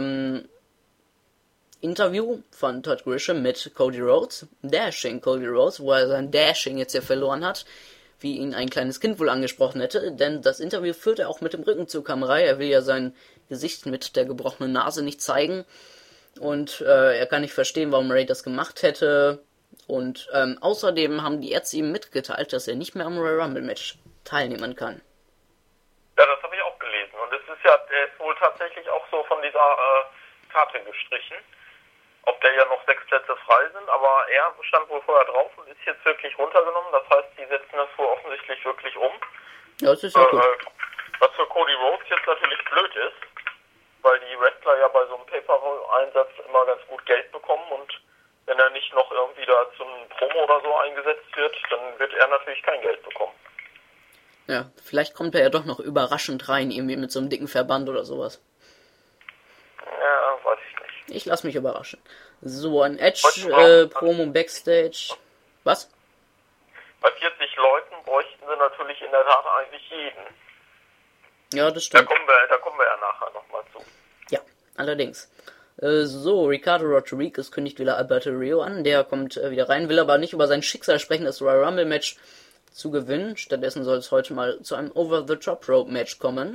Interview von Todd Grisham mit Cody Rhodes, Dashing Cody Rhodes, wo er sein Dashing jetzt ja verloren hat, wie ihn ein kleines Kind wohl angesprochen hätte, denn das Interview führt er auch mit dem Rücken zur Kamera, er will ja sein Gesicht mit der gebrochenen Nase nicht zeigen und er kann nicht verstehen, warum Ray das gemacht hätte und außerdem haben die Ärzte ihm mitgeteilt, dass er nicht mehr am Royal Rumble Match teilnehmen kann. Ja, das habe ich auch gelesen und es ist ja, der ist wohl tatsächlich auch so von dieser Karte gestrichen. Ob der ja noch 6 Plätze frei sind, aber er stand wohl vorher drauf und ist jetzt wirklich runtergenommen. Das heißt, die setzen das wohl offensichtlich wirklich um. Ja, das ist ja gut. Was für Cody Rhodes jetzt natürlich blöd ist, weil die Wrestler ja bei so einem Pay-Per-View-Einsatz immer ganz gut Geld bekommen und wenn er nicht noch irgendwie da zum Promo oder so eingesetzt wird, dann wird er natürlich kein Geld bekommen. Ja, vielleicht kommt er ja doch noch überraschend rein, irgendwie mit so einem dicken Verband oder sowas. Ja, weiß ich nicht. Ich lasse mich überraschen. So, ein Edge-Promo Backstage. Was? Bei 40 Leuten bräuchten sie natürlich in der Tat eigentlich jeden. Ja, das stimmt. Da kommen wir ja nachher nochmal zu. Ja, allerdings. So, Ricardo Rodriguez kündigt wieder Alberto Rio an. Der kommt wieder rein, will aber nicht über sein Schicksal sprechen, das Royal Rumble Match zu gewinnen. Stattdessen soll es heute mal zu einem Over-the-Top-Rope-Match kommen.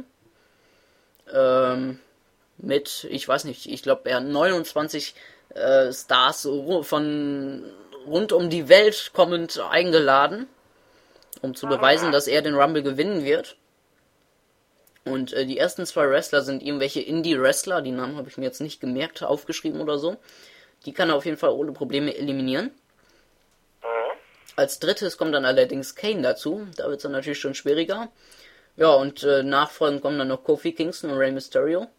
Mit, ich weiß nicht, ich glaube, er 29 Stars von rund um die Welt kommend eingeladen, um zu beweisen, dass er den Rumble gewinnen wird. Und die ersten 2 Wrestler sind irgendwelche Indie-Wrestler, die Namen habe ich mir jetzt nicht gemerkt, aufgeschrieben oder so. Die kann er auf jeden Fall ohne Probleme eliminieren. Als drittes kommt dann allerdings Kane dazu, da wird es dann natürlich schon schwieriger. Ja, und nachfolgend kommen dann noch Kofi Kingston und Rey Mysterio.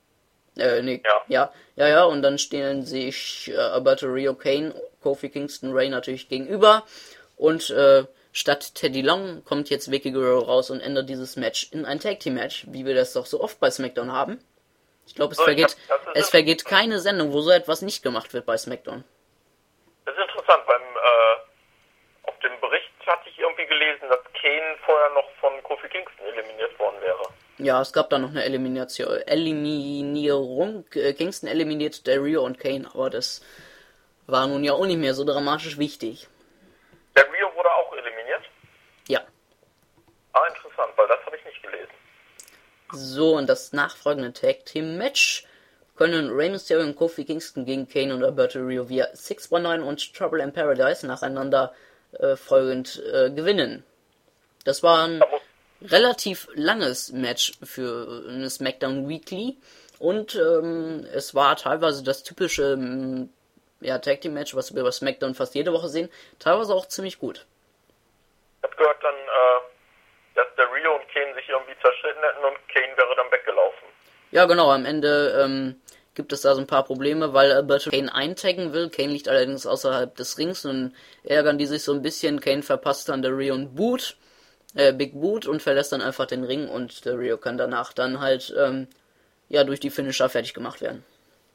Ja, und dann stehen sich Alberto Rio, Kane, Kofi Kingston, Ray natürlich gegenüber. Und statt Teddy Long kommt jetzt Vicky Guerrero raus und ändert dieses Match in ein Tag-Team-Match, wie wir das doch so oft bei SmackDown haben. Ich glaube, es vergeht keine Sendung, wo so etwas nicht gemacht wird bei SmackDown. Das ist interessant, auf dem Bericht hatte ich irgendwie gelesen, dass Kane vorher noch von Kofi Kingston eliminiert worden wäre. Ja, es gab da noch eine Eliminierung. Kingston eliminiert Del Rio und Kane, aber das war nun ja auch nicht mehr so dramatisch wichtig. Der Rio wurde auch eliminiert? Ja. Ah, interessant, weil das habe ich nicht gelesen. So, und das nachfolgende Tag Team Match können Rey Mysterio und Kofi Kingston gegen Kane und Alberto Rio via 619 und Trouble in Paradise nacheinander folgend gewinnen. Das war ein relativ langes Match für eine SmackDown Weekly und es war teilweise das typische Tag Team Match, was wir bei SmackDown fast jede Woche sehen, teilweise auch ziemlich gut. Ich habe gehört dann, dass der Rio und Kane sich irgendwie zerstritten hätten und Kane wäre dann weggelaufen. Ja, genau, am Ende gibt es da so ein paar Probleme, weil Alberto Kane eintaggen will. Kane liegt allerdings außerhalb des Rings und ärgern die sich so ein bisschen. Kane verpasst dann der Rio einen Boot, Big Boot, und verlässt dann einfach den Ring und der Rio kann danach dann halt durch die Finisher fertig gemacht werden.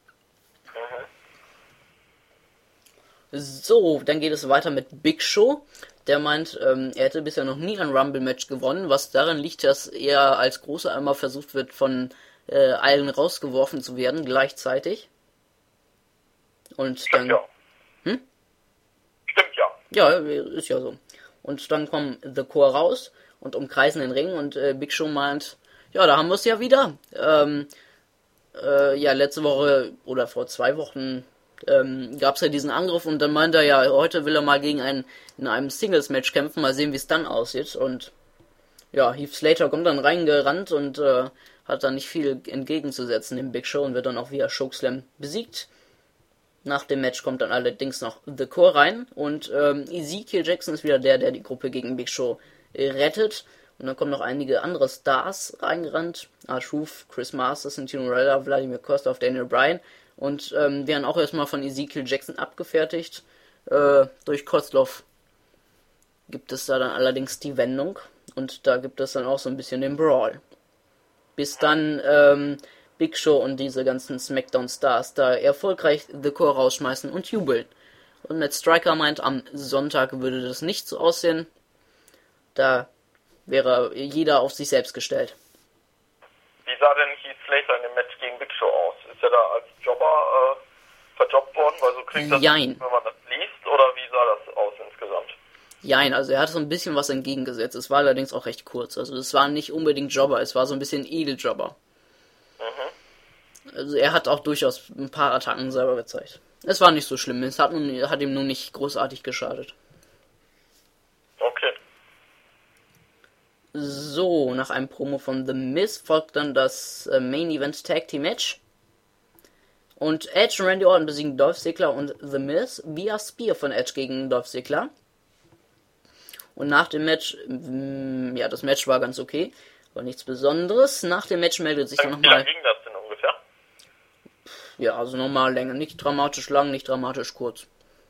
So, dann geht es weiter mit Big Show. Der meint, er hätte bisher noch nie ein Rumble-Match gewonnen, was daran liegt, dass er als Großer einmal versucht wird, von allen rausgeworfen zu werden, gleichzeitig. Und Stimmt, dann... ja. Stimmt, ja. Ja, ist ja so. Und dann kommen The Core raus und umkreisen den Ring und Big Show meint, ja, da haben wir es ja wieder. Letzte Woche oder vor 2 Wochen gab es ja diesen Angriff und dann meint er, ja, heute will er mal gegen einen in einem Singles-Match kämpfen, mal sehen, wie es dann aussieht. Und ja, Heath Slater kommt dann reingerannt und hat dann nicht viel entgegenzusetzen dem Big Show und wird dann auch via Chokeslam besiegt. Nach dem Match kommt dann allerdings noch The Core rein und Ezekiel Jackson ist wieder der die Gruppe gegen Big Show rettet. Und dann kommen noch einige andere Stars reingerannt. R-Truth, Chris Masters, Santino Marella, Vladimir Kostov, Daniel Bryan. Und werden auch erstmal von Ezekiel Jackson abgefertigt. Durch Kozlov gibt es da dann allerdings die Wendung. Und da gibt es dann auch so ein bisschen den Brawl. Bis dann Big Show und diese ganzen SmackDown-Stars da erfolgreich The Core rausschmeißen und jubeln. Und Matt Striker meint, am Sonntag würde das nicht so aussehen. Da wäre jeder auf sich selbst gestellt. Wie sah denn Heath Slater in dem Match gegen Big Show aus? Ist er da als Jobber verjobbt worden? Weil so klingt das, Jein. wenn man das liest, oder wie sah das aus insgesamt? Jein, also er hat so ein bisschen was entgegengesetzt. Es war allerdings auch recht kurz. Also es war nicht unbedingt Jobber, es war so ein bisschen Edeljobber. Also er hat auch durchaus ein paar Attacken selber gezeigt. Es war nicht so schlimm, es hat ihm nur nicht großartig geschadet. Okay. So, nach einem Promo von The Miz folgt dann das Main Event Tag Team Match. Und Edge und Randy Orton besiegen Dolph Ziggler und The Miz via Spear von Edge gegen Dolph Ziggler. Und nach dem Match, das Match war ganz okay, war nichts Besonderes. Nach dem Match meldet sich dann Wie nochmal... lange ging das denn ungefähr? Ja, also normal Länge. Nicht dramatisch lang, nicht dramatisch kurz.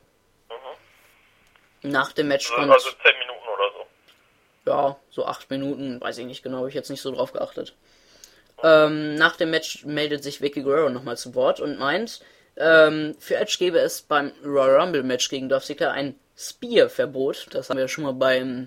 Nach dem Match kommt... Also 10 Minuten oder so. Ja, so 8 Minuten, weiß ich nicht genau, habe ich jetzt nicht so drauf geachtet. Nach dem Match meldet sich Vicky Guerrero nochmal zu Wort und meint, für Edge gäbe es beim Royal Rumble Match gegen Dolph Ziggler ein Spear-Verbot. Das haben wir schon mal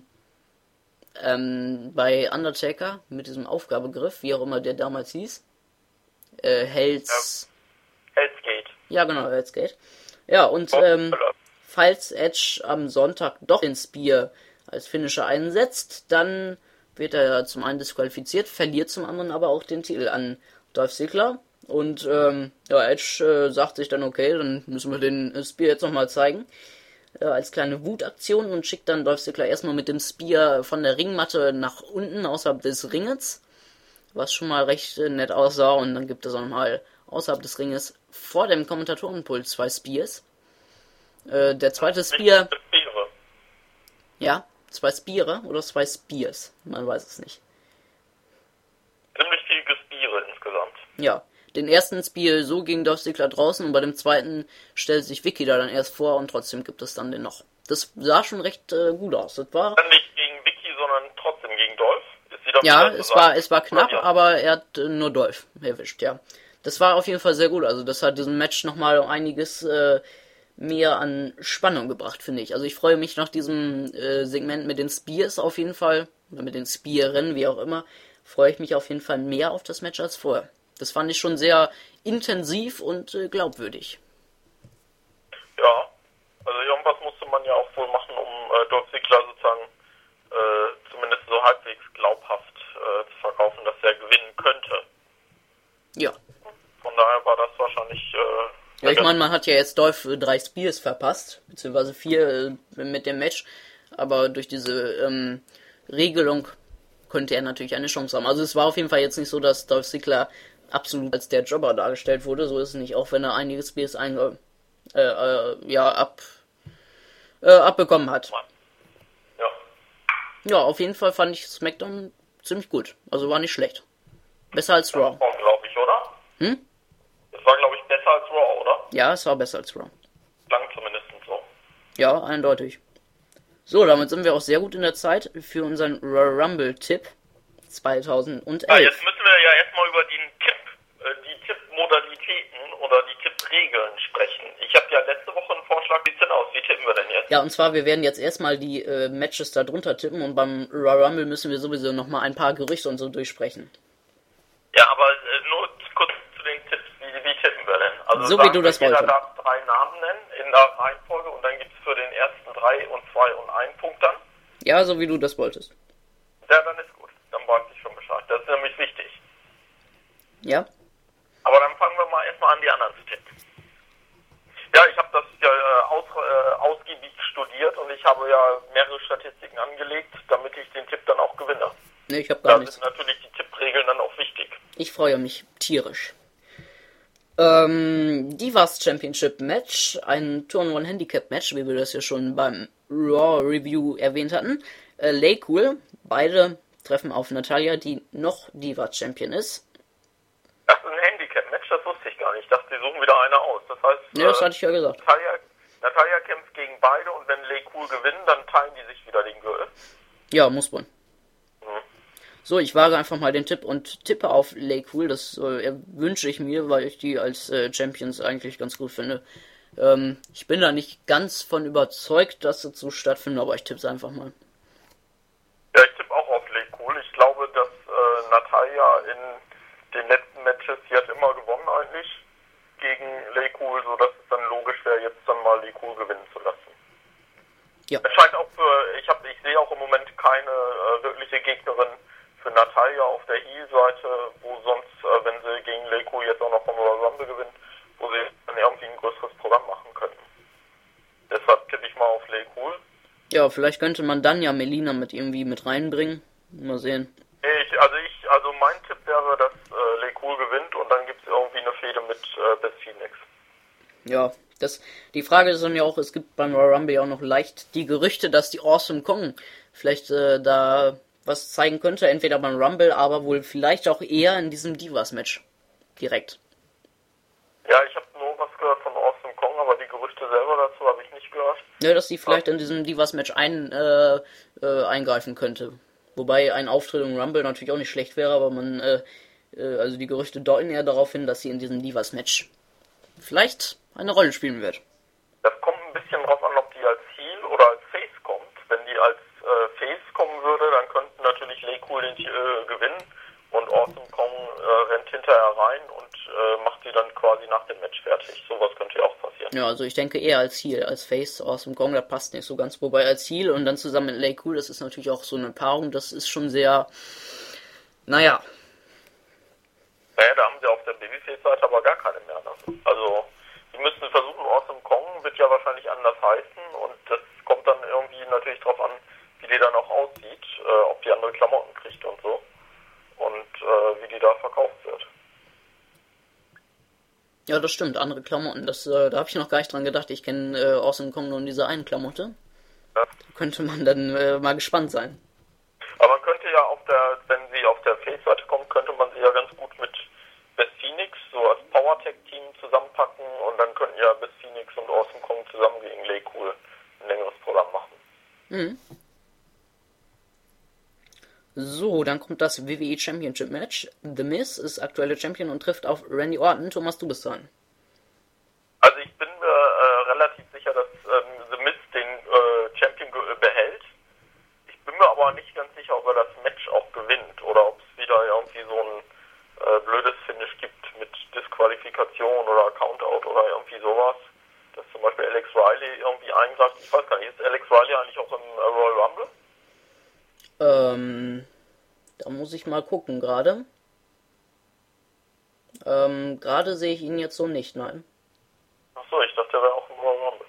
bei Undertaker mit diesem Aufgabegriff, wie auch immer der damals hieß. Hell's Gate. Ja, genau, Hell's Gate. Ja, und falls Edge am Sonntag doch den Spear als Finisher einsetzt, dann wird er zum einen disqualifiziert, verliert zum anderen aber auch den Titel an Dolph Ziggler. Und Edge sagt sich dann, okay, dann müssen wir den Spear jetzt nochmal zeigen. Als kleine Wutaktion und schickt dann Dolph Ziggler erstmal mit dem Spear von der Ringmatte nach unten außerhalb des Ringes, was schon mal recht nett aussah. Und dann gibt es auch nochmal außerhalb des Ringes vor dem Kommentatorenpult 2 Spears. Der zweite Spear... Ja, 2 Speare oder 2 Spears, man weiß es nicht. Ziemlich viel Gespiere insgesamt. Ja, den ersten Spear so gegen Dolph Ziggler draußen und bei dem zweiten stellt sich Vicky da dann erst vor und trotzdem gibt es dann den noch. Das sah schon recht gut aus. Das war dann nicht gegen Vicky, sondern trotzdem gegen Dolph. Ja, es war knapp, aber er hat nur Dolph erwischt, ja. Das war auf jeden Fall sehr gut. Also das hat diesem Match nochmal einiges mehr an Spannung gebracht, finde ich. Also ich freue mich nach diesem Segment mit den Spears auf jeden Fall, oder mit den Spearen, wie auch immer, freue ich mich auf jeden Fall mehr auf das Match als vorher. Das fand ich schon sehr intensiv und glaubwürdig. Ja, also irgendwas musste man ja auch wohl machen, um Dolph Ziggler sozusagen zumindest so halbwegs glaubhaft zu verkaufen, dass er gewinnen könnte. Ja. Von daher war das wahrscheinlich... Ja, ich meine, man hat ja jetzt Dolph 3 Spears verpasst, beziehungsweise 4 mit dem Match, aber durch diese Regelung könnte er natürlich eine Chance haben. Also es war auf jeden Fall jetzt nicht so, dass Dolph Ziggler absolut als der Jobber dargestellt wurde, so ist es nicht, auch wenn er einige Spears abbekommen hat. Ja. Ja, auf jeden Fall fand ich SmackDown ziemlich gut, also war nicht schlecht. Besser als Raw. Das war, glaube ich, oder? Hm? Das war, glaube ich, besser als Raw, oder? Ja, es war besser als Raw. Klang zumindest so. Ja, eindeutig. So, damit sind wir auch sehr gut in der Zeit für unseren Royal Rumble-Tipp 2011. Ja, jetzt müssen wir ja erstmal über die Tippmodalitäten oder die Tippregeln sprechen. Ich habe ja letzte Woche einen Vorschlag, wie sieht's denn aus? Wie tippen wir denn jetzt? Ja, und zwar, wir werden jetzt erstmal die Matches da drunter tippen und beim Royal Rumble müssen wir sowieso nochmal ein paar Gerüchte und so durchsprechen. Ja, aber nur kurz zu den Tipps. Wie tippen wir denn? Also so wie du das wolltest. Jeder darf 3 Namen nennen in der Reihenfolge und dann gibt es für den ersten 3 und 2 und 1 Punkt dann. Ja, so wie du das wolltest. Ja, dann ist gut. Dann weiß ich schon Bescheid. Das ist nämlich wichtig. Ja? Aber dann fangen wir mal erstmal an, die anderen zu tippen. Ja, ich habe das ja ausgiebig studiert und ich habe ja mehrere Statistiken angelegt, damit ich den Tipp dann auch gewinne. Ne, ich habe gar Da nichts. sind natürlich die Tippregeln dann auch wichtig. Ich freue mich tierisch. Divas Championship Match, ein Turn-One Handicap Match, wie wir das ja schon beim Raw Review erwähnt hatten. Laycool, beide treffen auf Natalya, die noch Diva Champion ist. Das ist ein Handicap-Match, das wusste ich gar nicht. Ich dachte, die suchen wieder eine aus. Das heißt, Ja, das hatte ich ja gesagt. Natalya kämpft gegen beide und wenn Laycool gewinnen, dann teilen die sich wieder den Gürtel. Ja, muss man. So, ich wage einfach mal den Tipp und tippe auf Laycool. Das wünsche ich mir, weil ich die als Champions eigentlich ganz gut finde. Ich bin da nicht ganz von überzeugt, dass es so stattfindet, aber ich tippe es einfach mal. Ja, ich tippe auch auf Laycool. Ich glaube, dass Natalya in den letzten Matches, die hat immer gewonnen eigentlich gegen Laycool, sodass es dann logisch wäre, jetzt dann mal Laycool gewinnen zu lassen. Ja. Es scheint auch ich sehe auch im Moment keine wirkliche Gegnerin für Natalya auf der Heel-Seite, wo sonst, wenn sie gegen Laycool jetzt auch noch vom Royal Rumble gewinnen, wo sie dann irgendwie ein größeres Programm machen könnten. Deshalb tippe ich mal auf Laycool. Ja, vielleicht könnte man dann ja Melina mit reinbringen. Mal sehen. Also mein Tipp wäre, dass Laycool gewinnt und dann gibt es irgendwie eine Fehde mit Beth Phoenix. Ja, die Frage ist dann ja auch, es gibt beim Royal Rumble ja auch noch leicht die Gerüchte, dass die Awesome Kong vielleicht da was zeigen könnte, entweder beim Rumble, aber wohl vielleicht auch eher in diesem Divas-Match. Direkt. Ja, ich habe nur was gehört von Awesome Kong, aber die Gerüchte selber dazu habe ich nicht gehört. Ja, dass sie vielleicht in diesem Divas-Match eingreifen könnte. Wobei ein Auftritt im Rumble natürlich auch nicht schlecht wäre, aber also die Gerüchte deuten eher darauf hin, dass sie in diesem Divas-Match vielleicht eine Rolle spielen wird. Das kommt ein bisschen drauf an, ob die als Heel oder als Face kommt. Wenn die als Face kommen würde, dann könnten natürlich Laycool den gewinnen und Awesome Kong rennt hinterher rein und macht sie dann quasi nach dem Match fertig. Sowas könnte ja auch passieren. Ja, also ich denke eher als Heel, als Face. Awesome Kong, das passt nicht so ganz. Wobei als Heel und dann zusammen mit Laycool, das ist natürlich auch so eine Paarung, das ist schon sehr, naja. Naja, da haben sie auf der Babyface-Seite aber gar keine mehr. Ne? Also, die müssen versuchen, Awesome Kong wird ja wahrscheinlich anders heißen und das kommt dann irgendwie natürlich drauf an, wie die dann auch aussieht, ob die andere Klamotten kriegt und so und wie die da verkauft wird. Ja, das stimmt, andere Klamotten, da habe ich noch gar nicht dran gedacht. Ich kenne Awesome Kong nur in dieser einen Klamotte. Ja. Da könnte man dann mal gespannt sein. Aber man könnte ja wenn sie auf der Face-Seite kommt, könnte man sie ja ganz gut mit Beth Phoenix so als Power-Tag-Team zusammenpacken und dann könnten ja Beth Phoenix und Awesome Kong zusammen gegen Laycool ein längeres Programm machen. Mhm. So, dann kommt das WWE Championship Match. The Miz ist aktuelle Champion und trifft auf Randy Orton. Thomas, du bist dran. Also ich bin mir relativ sicher, dass The Miz den Champion behält. Ich bin mir aber nicht ganz sicher, ob er das Match auch gewinnt oder ob es wieder irgendwie so ein blödes Finish gibt mit Disqualifikation oder Countout oder irgendwie sowas. Dass zum Beispiel Alex Riley irgendwie eingreift. Ich weiß gar nicht, ist Alex Riley eigentlich auch im Royal Rumble? Da muss ich mal gucken gerade. Gerade sehe ich ihn jetzt so nicht, nein. Achso, ich dachte, der wäre auch im Royal Rumble.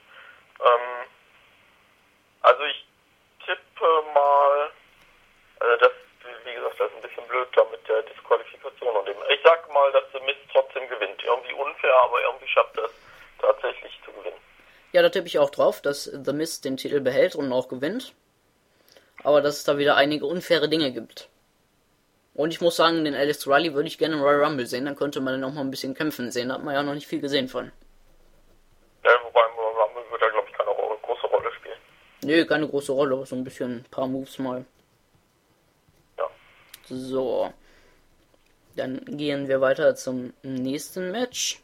Also ich tippe mal, also das, wie gesagt, das ist ein bisschen blöd da mit der Disqualifikation und dem. Ich sag mal, dass The Miz trotzdem gewinnt. Irgendwie unfair, aber irgendwie schafft er es tatsächlich zu gewinnen. Ja, da tippe ich auch drauf, dass The Miz den Titel behält und auch gewinnt. Aber dass es da wieder einige unfaire Dinge gibt. Und ich muss sagen, den Alex Riley würde ich gerne im Royal Rumble sehen, dann könnte man dann auch mal ein bisschen kämpfen sehen. Da hat man ja noch nicht viel gesehen von. Ja, wobei im Royal Rumble wird er, glaube ich, keine große Rolle spielen. Nö, keine große Rolle, aber so ein bisschen, ein paar Moves mal. Ja. So. Dann gehen wir weiter zum nächsten Match.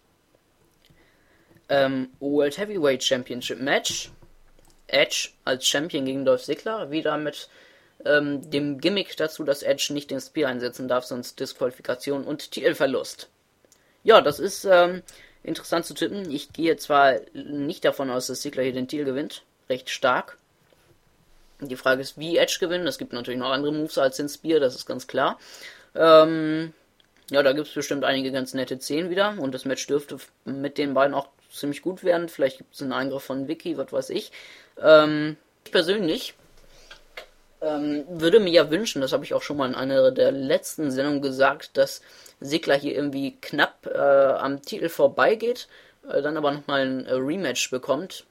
World Heavyweight Championship Match. Edge als Champion gegen Dolph Ziggler. Wieder mit dem Gimmick dazu, dass Edge nicht den Spear einsetzen darf, sonst Disqualifikation und Titelverlust. Ja, das ist interessant zu tippen. Ich gehe zwar nicht davon aus, dass Ziggler hier den Titel gewinnt. Recht stark. Die Frage ist, wie Edge gewinnt. Es gibt natürlich noch andere Moves als den Spear, das ist ganz klar. Ja, da gibt es bestimmt einige ganz nette Szenen wieder. Und das Match dürfte mit den beiden auch ziemlich gut werden. Vielleicht gibt es einen Eingriff von Vicky, was weiß ich. Ich persönlich würde mir ja wünschen, das habe ich auch schon mal in einer der letzten Sendungen gesagt, dass Ziggler hier irgendwie knapp am Titel vorbeigeht, dann aber nochmal ein Rematch bekommt.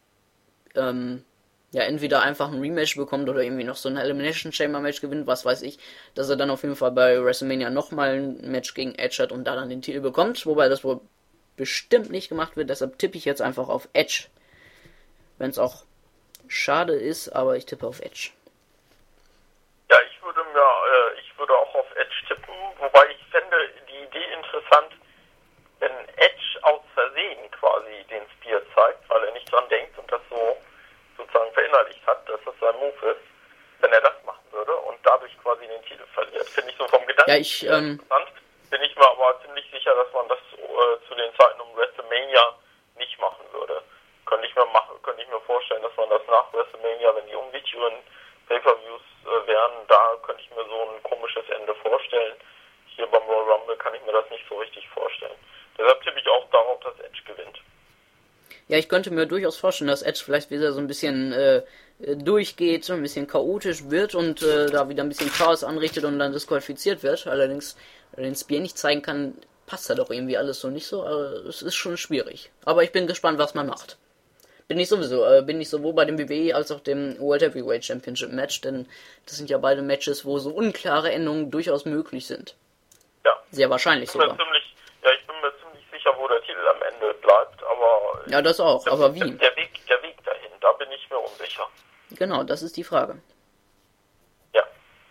Ja, entweder einfach ein Rematch bekommt oder irgendwie noch so ein Elimination Chamber Match gewinnt, was weiß ich, dass er dann auf jeden Fall bei WrestleMania nochmal ein Match gegen Edge hat und da dann den Titel bekommt, wobei das wohl bestimmt nicht gemacht wird, deshalb tippe ich jetzt einfach auf Edge. Wenn es auch schade ist, aber ich tippe auf Edge. Ja, ich würde auch auf Edge tippen, wobei ich fände die Idee interessant, wenn Edge aus Versehen quasi den Spear zeigt, weil er nicht dran denkt und das so sozusagen verinnerlicht hat, dass das sein Move ist, wenn er das machen würde und dadurch quasi den Titel verliert. Finde ich so vom Gedanken interessant. Bin ich mir aber ziemlich sicher, dass man das zu den Zeiten um WrestleMania nicht machen würde. Könnte ich mir vorstellen, dass man das nach WrestleMania, wenn die Umvituen Pay-Per-Views wären, da könnte ich mir so ein komisches Ende vorstellen. Hier beim Royal Rumble kann ich mir das nicht so richtig vorstellen. Deshalb tippe ich auch darauf, dass Edge gewinnt. Ja, ich könnte mir durchaus vorstellen, dass Edge vielleicht wieder so ein bisschen durchgeht, so ein bisschen chaotisch wird und da wieder ein bisschen Chaos anrichtet und dann disqualifiziert wird. Allerdings, wenn er den Spear nicht zeigen kann, passt da doch irgendwie alles so nicht so. Es ist schon schwierig. Aber ich bin gespannt, was man macht. Bin ich sowohl bei dem WWE als auch dem World Heavyweight Championship Match, denn das sind ja beide Matches, wo so unklare Endungen durchaus möglich sind. Ja. Sehr wahrscheinlich sogar. Ich bin mir ziemlich sicher, wo der Titel am Ende bleibt, aber... Ja, das auch, aber wie? Der Weg dahin, da bin ich mir unsicher. Genau, das ist die Frage. Ja.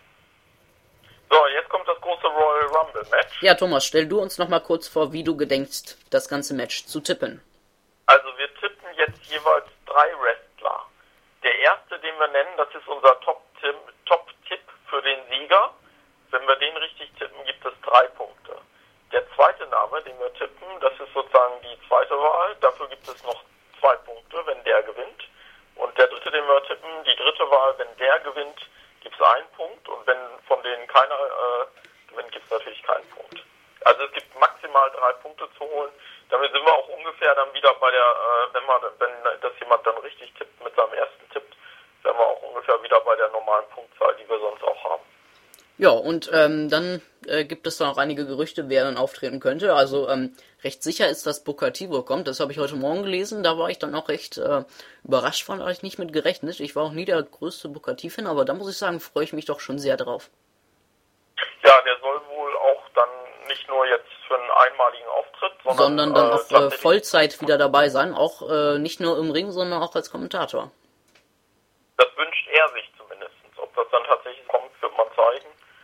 So, jetzt kommt das große Royal Rumble Match. Ja, Thomas, stell du uns nochmal kurz vor, wie du gedenkst, das ganze Match zu tippen. Also wir tippen jetzt jeweils 3 Wrestler. Der erste, den wir nennen, das ist unser Top-Tipp für den Sieger. Wenn wir den richtig tippen, gibt es 3 Punkte. Der zweite Name, den wir tippen, das ist sozusagen die zweite Wahl. Dafür gibt es noch 2 Punkte, wenn der gewinnt. Und der dritte, den wir tippen, die dritte Wahl, wenn der gewinnt, gibt es 1 Punkt. Und wenn von denen keiner gewinnt, gibt es natürlich keinen Punkt. Also es gibt maximal 3 Punkte zu holen. Damit sind wir auch ungefähr dann wieder bei der, wenn das jemand dann richtig tippt mit seinem ersten Tipp, wären wir auch ungefähr wieder bei der normalen Punktzahl, die wir sonst auch haben. Ja, und dann gibt es da noch einige Gerüchte, wer dann auftreten könnte. Also recht sicher ist, dass Booker T wohl kommt. Das habe ich heute Morgen gelesen. Da war ich dann auch recht überrascht von, habe ich nicht mit gerechnet. Ich war auch nie der größte Booker T-Fan, aber da muss ich sagen, freue ich mich doch schon sehr drauf. Ja, der soll wohl auch dann nicht nur jetzt für einen einmaligen Auftritt, sondern dann auf Vollzeit wieder dabei sein. Auch nicht nur im Ring, sondern auch als Kommentator. Das wünscht er sich zumindest. Ob das dann tatsächlich kommt, wird man zeigen.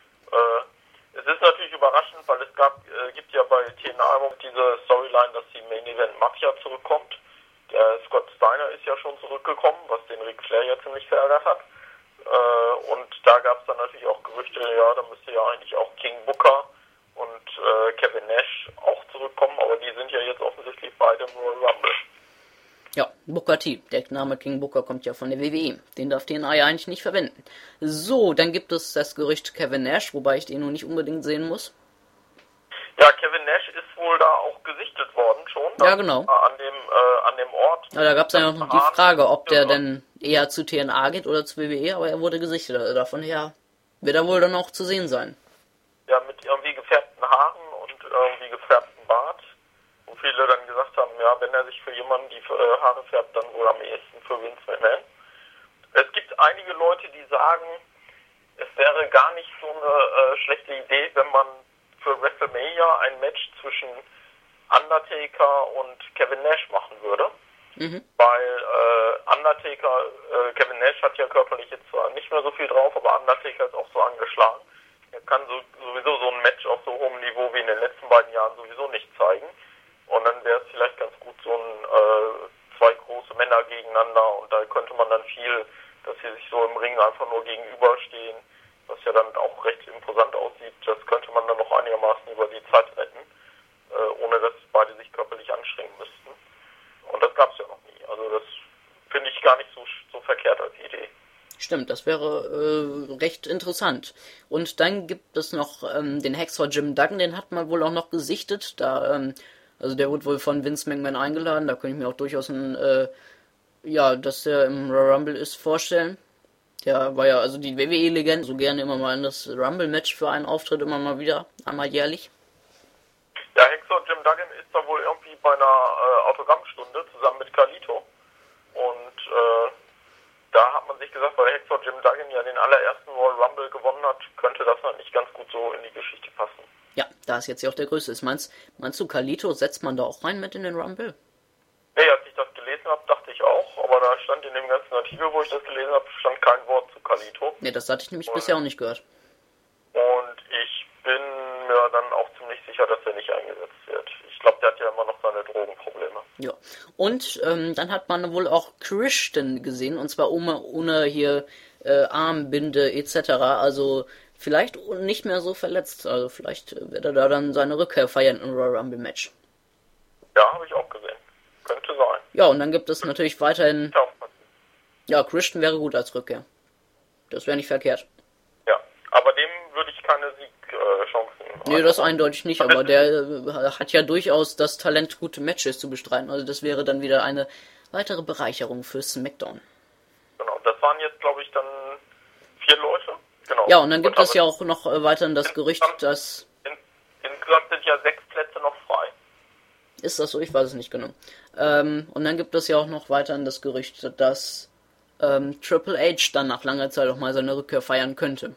Es ist natürlich überraschend, weil es gibt ja bei TNA diese Storyline, dass die Main Event Mafia zurückkommt. Der Scott Steiner ist ja schon zurückgekommen, was den Ric Flair ja ziemlich verärgert hat. Und da gab es dann natürlich auch Gerüchte, ja, da müsste ja eigentlich auch King Booker und Kevin Nash auch zurückkommen, aber die sind ja jetzt offensichtlich beide im Royal Rumble. Ja, Booker T. Der Name King Booker kommt ja von der WWE. Den darf TNA ja eigentlich nicht verwenden. So, dann gibt es das Gerücht Kevin Nash, wobei ich den noch nicht unbedingt sehen muss. Ja, Kevin Nash ist wohl da auch gesichtet worden schon. Ja, genau. An dem Ort. Ja, da gab es ja noch die Frage, ob der denn eher zu TNA geht oder zu WWE, aber er wurde gesichtet. Also davon her wird er wohl dann auch zu sehen sein. Ja, mit irgendwie gefärbten Haaren und irgendwie gefärbten Bart. Wo viele dann gesagt haben, ja, wenn er sich für jemanden die Haare färbt, dann wohl am ehesten für Vince McMahon. Es gibt einige Leute, die sagen, es wäre gar nicht so eine schlechte Idee, wenn man für WrestleMania ein Match zwischen Undertaker und Kevin Nash machen würde. Weil Kevin Nash hat ja körperlich jetzt zwar nicht mehr so viel drauf, aber Undertaker ist auch so angeschlagen. Er kann sowieso so ein Match auf so hohem Niveau wie in den letzten beiden Jahren sowieso nicht zeigen. Und dann wäre es vielleicht ganz gut, so zwei große Männer gegeneinander, und da könnte man dann viel, dass sie sich so im Ring einfach nur gegenüberstehen, was ja dann auch recht imposant aussieht. Das könnte man dann noch einigermaßen über die Zeit retten, ohne dass beide sich körperlich anstrengen müssten. Und das gab es ja noch nie. Also das finde ich gar nicht so verkehrt als Idee. Stimmt, das wäre recht interessant. Und dann gibt es noch den Hacksaw Jim Duggan, den hat man wohl auch noch gesichtet. Also der wurde wohl von Vince McMahon eingeladen, da könnte ich mir auch durchaus dass der im Royal Rumble ist, vorstellen. Der war ja also die WWE-Legende, so gerne immer mal in das Rumble-Match für einen Auftritt, immer mal wieder, einmal jährlich. Ja, Hacksaw Jim Duggan ist da wohl irgendwie bei einer Autogrammstunde zusammen mit Carlito. Und da hat man sich gesagt, weil Hacksaw Jim Duggan ja den allerersten Royal Rumble gewonnen hat, könnte das halt nicht ganz gut so in die Geschichte passen. Ja, da es jetzt ja auch der Größte ist. Meinst du, Carlito setzt man da auch rein mit in den Rumble? Nee, als ich das gelesen habe, dachte ich auch, aber da stand in dem ganzen Artikel, wo ich das gelesen habe, stand kein Wort zu Carlito. Nee, das hatte ich nämlich bisher auch nicht gehört. Und ich bin mir dann auch ziemlich sicher, dass er nicht eingesetzt wird. Ich glaube, der hat ja immer noch seine Drogenprobleme. Ja, und dann hat man wohl auch Christian gesehen, und zwar ohne hier Armbinde etc., also vielleicht nicht mehr so verletzt, also vielleicht wird er da dann seine Rückkehr feiern im Royal Rumble Match. Ja, habe ich auch gesehen. Könnte sein. Ja, und dann gibt es natürlich weiterhin... Ja, Christian wäre gut als Rückkehr. Das wäre nicht verkehrt. Ja, aber dem würde ich keine Siegchancen... Nee, das eindeutig nicht, aber der hat ja durchaus das Talent, gute Matches zu bestreiten. Also das wäre dann wieder eine weitere Bereicherung für SmackDown. Genau, das waren jetzt, glaube ich, dann 4 Leute. Genau. Ja, und dann gibt es ja auch noch weiterhin das Gerücht, dass... Insgesamt sind ja 6 Plätze noch frei. Ist das so? Ich weiß es nicht genau. Und dann gibt es ja auch noch weiterhin das Gerücht, dass Triple H dann nach langer Zeit auch mal seine Rückkehr feiern könnte.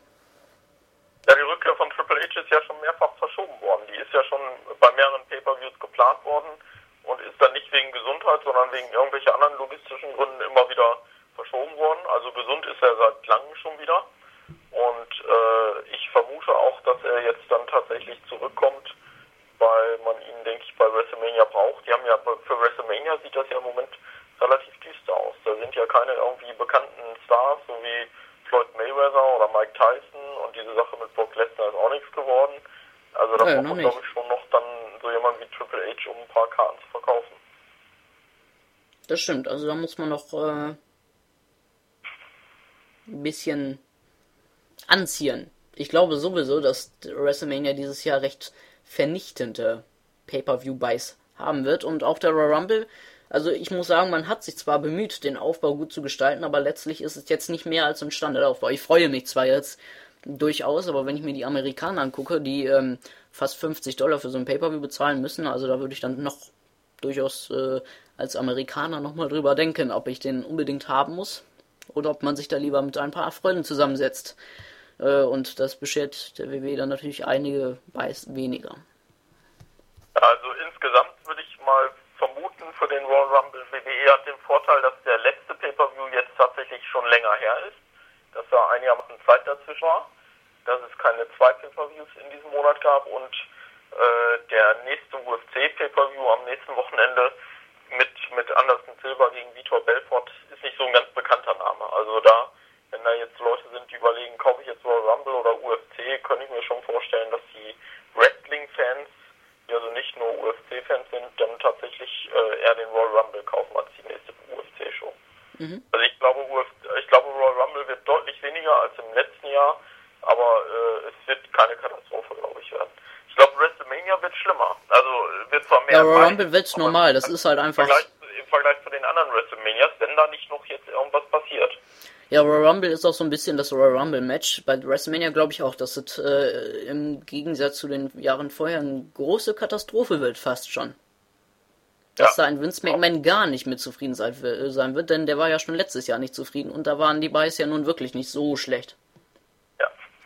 Ja, die Rückkehr von Triple H ist ja schon mehrfach verschoben worden. Die ist ja schon bei mehreren Pay-Per-Views geplant worden und ist dann nicht wegen Gesundheit, sondern wegen irgendwelcher anderen logistischen Gründen immer wieder verschoben worden. Also gesund ist er seit langem schon wieder. Und ich vermute auch, dass er jetzt dann tatsächlich zurückkommt, weil man ihn, denke ich, bei WrestleMania braucht. Die haben ja für WrestleMania sieht das ja im Moment relativ düster aus. Da sind ja keine irgendwie bekannten Stars, so wie Floyd Mayweather oder Mike Tyson, und diese Sache mit Brock Lesnar ist auch nichts geworden. Also da braucht man, glaube ich, schon noch dann so jemand wie Triple H, um ein paar Karten zu verkaufen. Das stimmt, also da muss man noch ein bisschen anziehen. Ich glaube sowieso, dass WrestleMania dieses Jahr recht vernichtende Pay-Per-View-Buys haben wird, und auch der Royal Rumble. Also ich muss sagen, man hat sich zwar bemüht, den Aufbau gut zu gestalten, aber letztlich ist es jetzt nicht mehr als ein Standardaufbau. Ich freue mich zwar jetzt durchaus, aber wenn ich mir die Amerikaner angucke, die fast $50 für so ein Pay-Per-View bezahlen müssen, also da würde ich dann noch durchaus als Amerikaner nochmal drüber denken, ob ich den unbedingt haben muss oder ob man sich da lieber mit ein paar Freunden zusammensetzt. Und das beschert der WWE dann natürlich einige Buys weniger. Also insgesamt würde ich mal vermuten, für den Royal Rumble, WWE hat den Vorteil, dass der letzte Pay-Per-View jetzt tatsächlich schon länger her ist, dass da einigermaßen Zeit dazwischen war, dass es keine 2 Pay-Per-Views in diesem Monat gab, und der nächste UFC Pay-Per-View am nächsten Wochenende mit Anderson Silva gegen Vitor Belfort ist nicht so ein ganz bekannter Name. Also da, wenn da jetzt Leute sind, die überlegen, kaufe ich jetzt Royal Rumble oder UFC, könnte ich mir schon vorstellen, dass die Wrestling-Fans, die also nicht nur UFC-Fans sind, dann tatsächlich eher den Royal Rumble kaufen als die nächste Also ich glaube Royal Rumble wird deutlich weniger als im letzten Jahr, aber es wird keine Katastrophe, glaube ich, werden. Ich glaube, WrestleMania wird schlimmer. Also wird zwar mehr... Ja, Royal Rumble wird's normal, das ist halt einfach... Im Vergleich zu den anderen WrestleManias, wenn da nicht noch jetzt irgendwas passiert. Ja, Royal Rumble ist auch so ein bisschen das Royal Rumble Match. Bei WrestleMania glaube ich auch, dass es im Gegensatz zu den Jahren vorher eine große Katastrophe wird, fast schon. Dass da ein Vince McMahon gar nicht mit zufrieden sein wird, denn der war ja schon letztes Jahr nicht zufrieden und da waren die Buys ja nun wirklich nicht so schlecht. Ja.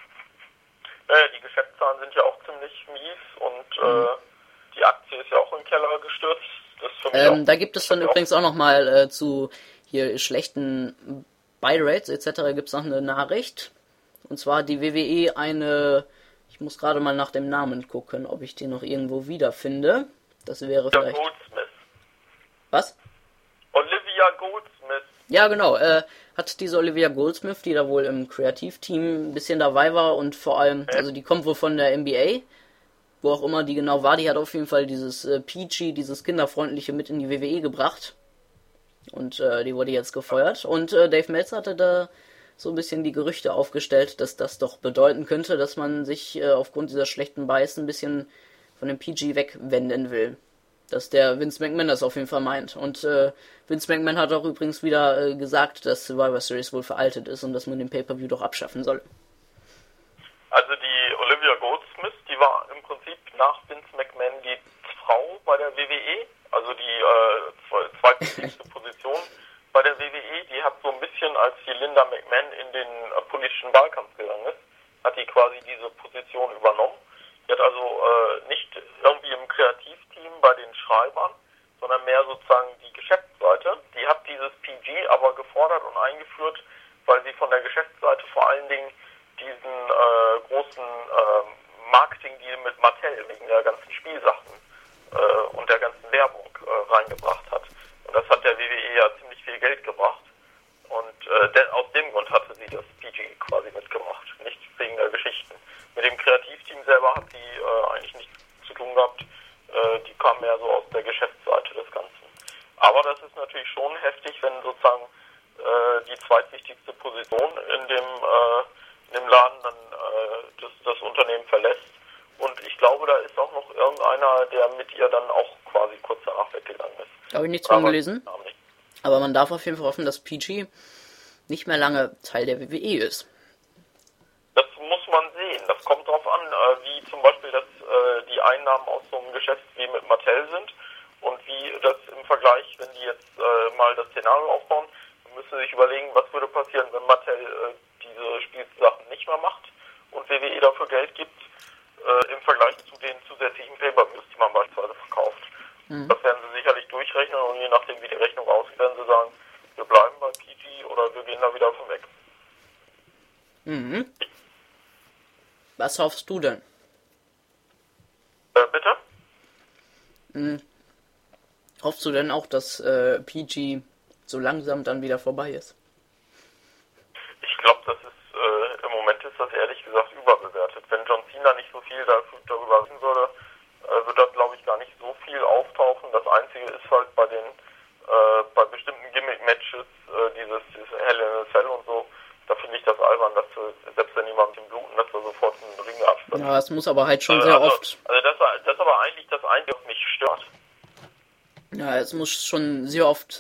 Naja, die Geschäftszahlen sind ja auch ziemlich mies und die Aktie ist ja auch im Keller gestürzt. Das ist für mich da gibt es dann übrigens auch nochmal zu hier schlechten Buy-Rates etc. gibt es noch eine Nachricht. Und zwar die WWE ich muss gerade mal nach dem Namen gucken, ob ich die noch irgendwo wiederfinde. Das wäre vielleicht... Goldsmith. Was? Olivia Goldsmith. Ja, genau. Hat diese Olivia Goldsmith, die da wohl im Kreativteam ein bisschen dabei war und vor allem, also die kommt wohl von der NBA, wo auch immer die genau war, die hat auf jeden Fall dieses PG, dieses Kinderfreundliche mit in die WWE gebracht. Und die wurde jetzt gefeuert. Und Dave Meltzer hatte da so ein bisschen die Gerüchte aufgestellt, dass das doch bedeuten könnte, dass man sich aufgrund dieser schlechten Buys ein bisschen von dem PG wegwenden will. Dass der Vince McMahon das auf jeden Fall meint. Und Vince McMahon hat auch übrigens wieder gesagt, dass Survivor Series wohl veraltet ist und dass man den Pay-Per-View doch abschaffen soll. Also die Olivia Goldsmith, die war im Prinzip nach Vince McMahon die Frau bei der WWE, also die zweitwichtigste Position bei der WWE. Die hat so ein bisschen, als die Linda McMahon in den politischen Wahlkampf gegangen ist, hat die quasi diese Position übernommen. Die hat also nicht irgendwie im Kreativteam bei den Schreibern, sondern mehr sozusagen die Geschäftsseite. Die hat dieses PG aber gefordert und eingeführt, weil sie von der Geschäftsseite vor allen Dingen diesen großen Marketing-Deal mit Mattel wegen der ganzen Spielsachen und der ganzen Werbung reingebracht hat. Und das hat der WWE ja ziemlich viel Geld gebracht. Und aus dem Grund hatte sie das PG quasi mitgemacht, nicht wegen der Geschichten. Mit dem Kreativteam selber hat sie eigentlich nichts zu tun gehabt. Die kam mehr so aus der Geschäftsseite des Ganzen. Aber das ist natürlich schon heftig, wenn sozusagen die zweitwichtigste Position in dem Laden dann das Unternehmen verlässt. Und ich glaube, da ist auch noch irgendeiner, der mit ihr dann auch quasi kurz danach weggegangen ist. Habe ich nichts von gelesen. Aber man darf auf jeden Fall hoffen, dass PG nicht mehr lange Teil der WWE ist. Das muss man sehen. Das kommt darauf an, wie zum Beispiel die Einnahmen aus so einem Geschäft wie mit Mattel sind und wie das im Vergleich, wenn die jetzt mal das Szenario aufbauen, müssen sie sich überlegen, was würde passieren, wenn Mattel diese Spielsachen nicht mehr macht und WWE dafür Geld gibt, im Vergleich zu den zusätzlichen Pay-Per-Views, die man beispielsweise verkauft. Das werden sie sicherlich durchrechnen und je nachdem, wie die Rechnung aussieht, werden sie sagen, wir bleiben bei PG oder wir gehen da wieder von weg. Mhm. Was hoffst du denn? Bitte? Hoffst du denn auch, dass PG so langsam dann wieder vorbei ist? Ich glaube, im Moment ist das ehrlich gesagt überbewertet. Wenn John Cena nicht so viel darüber reden würde, wird das, glaube ich, gar nicht so viel auftauchen. Das Einzige ist halt bei bestimmten Gimmick-Matches, dieses Hell in a Cell und so, da finde ich das albern, dass selbst wenn jemand mit dem Bluten, dass er sofort einen Ring abspannt. Ja, es muss aber halt schon sehr oft... Also das ist aber eigentlich das Einzige, was mich stört. Ja, es muss schon sehr oft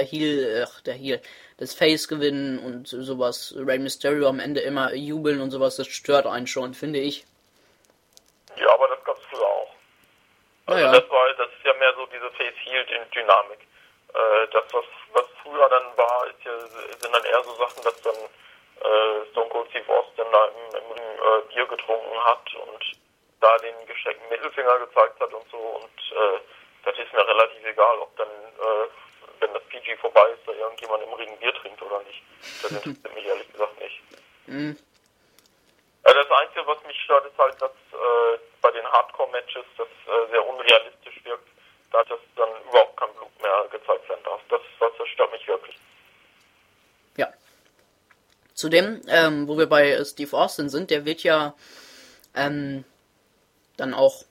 das Face gewinnen und sowas. Rey Mysterio am Ende immer jubeln und sowas, das stört einen schon, finde ich. Ja, aber das gab's früher auch. Also ja. Das ist ja mehr so diese Face-Heel-Dynamik. Das, was früher dann war, sind dann eher so Sachen, dass dann Stone Cold Steve Austin da im Ring Bier getrunken hat und da den gesteckten Mittelfinger gezeigt hat und so und das ist mir relativ egal, ob dann, wenn das PG vorbei ist, da irgendjemand im Ring Bier trinkt oder nicht. Das interessiert mich ehrlich gesagt nicht. Mhm. Das Einzige, was mich stört, ist halt, dass bei den Hardcore-Matches das sehr unrealistisch wirkt, da das dann überhaupt kein Blut mehr gezeigt werden darf. Das stört mich wirklich. Ja. Zudem, wo wir bei Steve Austin sind, der wird ja dann auch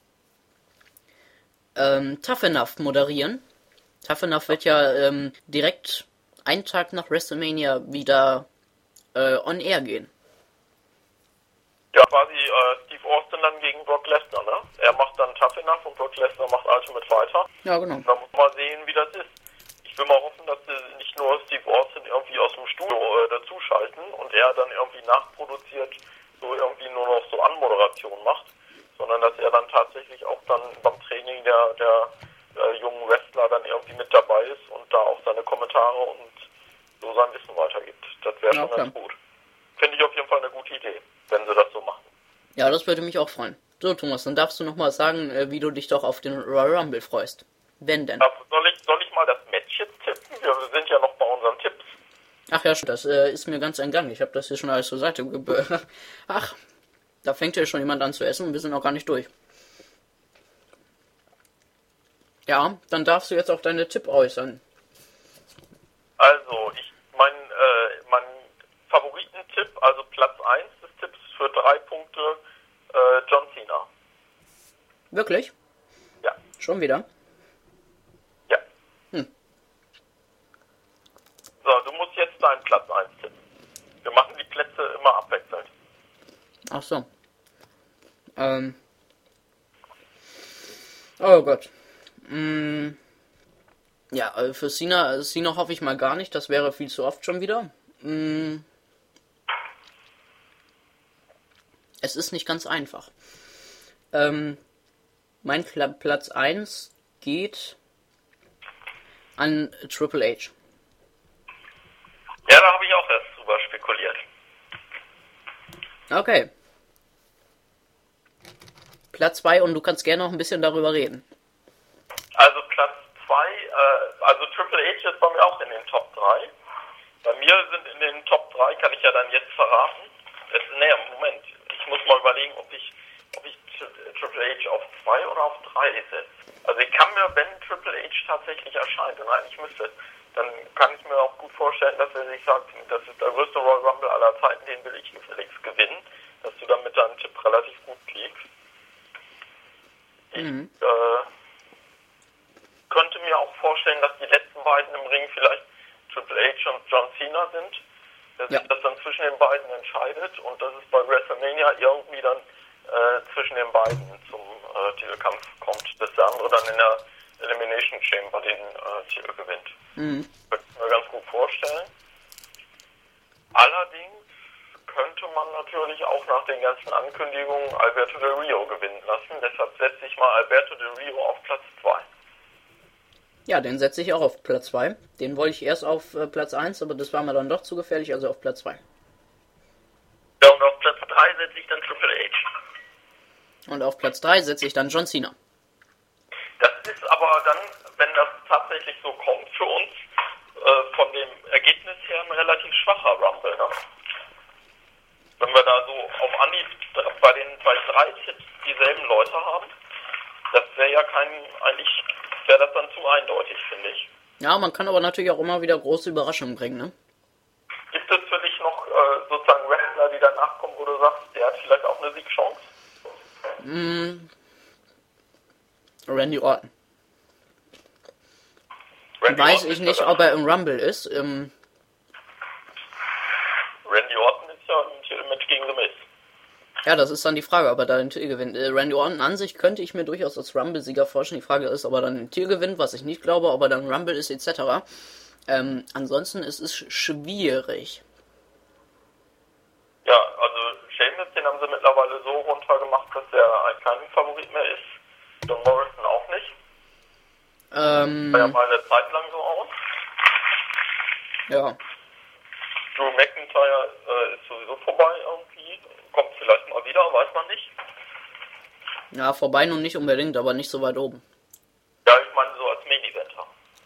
Tough Enough moderieren. Tough Enough wird ja direkt einen Tag nach WrestleMania wieder on air gehen. Ja, quasi Steve Austin dann gegen Brock Lesnar, ne? Er macht dann Tough Enough und Brock Lesnar macht Ultimate weiter. Ja, genau. Da muss man mal sehen, wie das ist. Ich will mal hoffen, dass sie nicht nur Steve Austin irgendwie aus dem Studio dazuschalten und er dann irgendwie nachproduziert, so irgendwie nur noch so Anmoderation macht, sondern dass er dann tatsächlich auch dann beim Training der jungen Wrestler dann irgendwie mit dabei ist und da auch seine Kommentare und so sein Wissen weitergibt. Das wäre schon ganz gut. Finde ich auf jeden Fall eine gute Idee, wenn sie das so machen. Ja, das würde mich auch freuen. So, Thomas, dann darfst du nochmal sagen, wie du dich doch auf den Royal Rumble freust. Wenn denn? Soll ich mal das Match jetzt tippen? Wir sind ja noch bei unseren Tipps. Ach ja, das ist mir ganz entgangen. Ich habe das hier schon alles zur Seite Ach, da fängt ja schon jemand an zu essen und wir sind noch gar nicht durch. Ja, dann darfst du jetzt auch deine Tipp äußern. Also, mein Favoritentipp, also Platz 1 des Tipps für 3 Punkte, John Cena. Wirklich? Ja. Schon wieder? Ja. So, du musst jetzt deinen Platz 1 tippen. Wir machen die Plätze immer abwechselnd. Ach so. Oh Gott. Ja, für Cena hoffe ich mal gar nicht. Das wäre viel zu oft schon wieder. Es ist nicht ganz einfach. Mein Platz 1 geht an Triple H. Ja, da habe ich auch erst drüber spekuliert. Okay. Platz 2 und du kannst gerne noch ein bisschen darüber reden. Also Platz 2, also Triple H ist bei mir auch in den Top 3. Bei mir sind in den Top 3, kann ich ja dann jetzt verraten. Moment, ich muss mal überlegen, ob ich Triple H auf 2 oder auf 3 setze. Also ich kann mir, wenn Triple H tatsächlich erscheint und eigentlich müsste, dann kann ich mir auch gut vorstellen, dass er sich sagt, das ist der größte Royal Rumble aller Zeiten, den will ich gefälligst gewinnen, dass du dann mit deinem Tipp relativ gut liegst. Ich könnte mir auch vorstellen, dass die letzten beiden im Ring vielleicht Triple H und John Cena sind, dass sich das dann zwischen den beiden entscheidet und dass es bei WrestleMania irgendwie dann zwischen den beiden zum Titelkampf kommt, dass der andere dann in der Elimination Chamber den Titel gewinnt. Könnte ich mir ganz gut vorstellen. Allerdings könnte man natürlich auch nach den ganzen Ankündigungen Alberto Del Rio gewinnen lassen. Deshalb setze ich mal Alberto Del Rio auf Platz 2. Ja, den setze ich auch auf Platz 2. Den wollte ich erst auf Platz 1, aber das war mir dann doch zu gefährlich, also auf Platz 2. Ja, und auf Platz 3 setze ich dann Triple H. Und auf Platz 3 setze ich dann John Cena. Das ist aber dann, wenn das tatsächlich so kommt für uns, von dem Ergebnis her ein relativ schwacher Rumble, ne? Wenn wir da so auf Anhieb bei 3 Tipps dieselben Leute haben, das wäre ja eigentlich wäre das dann zu eindeutig, finde ich. Ja, man kann aber natürlich auch immer wieder große Überraschungen bringen, ne? Gibt es für dich noch sozusagen Wrestler, die danach kommen, wo du sagst, der hat vielleicht auch eine Siegchance? Randy Orton. Weiß ich nicht, ob er im Rumble ist. Randy Orton ist ja im Titelmatch gegen The Miz. Ja, das ist dann die Frage, ob er da den Titel gewinnt. Randy Orton an sich könnte ich mir durchaus als Rumble-Sieger vorstellen. Die Frage ist, ob er dann den Titel gewinnt, was ich nicht glaube, ob er dann Rumble ist, etc. Ansonsten ist es schwierig. Ja, also Sheamus, den haben sie mittlerweile so runtergemacht, dass er kein Favorit mehr ist. John Morrison auch nicht. War ja mal eine Zeit lang so aus. Ja. Drew McIntyre ist sowieso vorbei irgendwie. Kommt vielleicht mal wieder, weiß man nicht. Ja, vorbei nun nicht unbedingt, aber nicht so weit oben. Ja, ich meine so als Main-Eventer.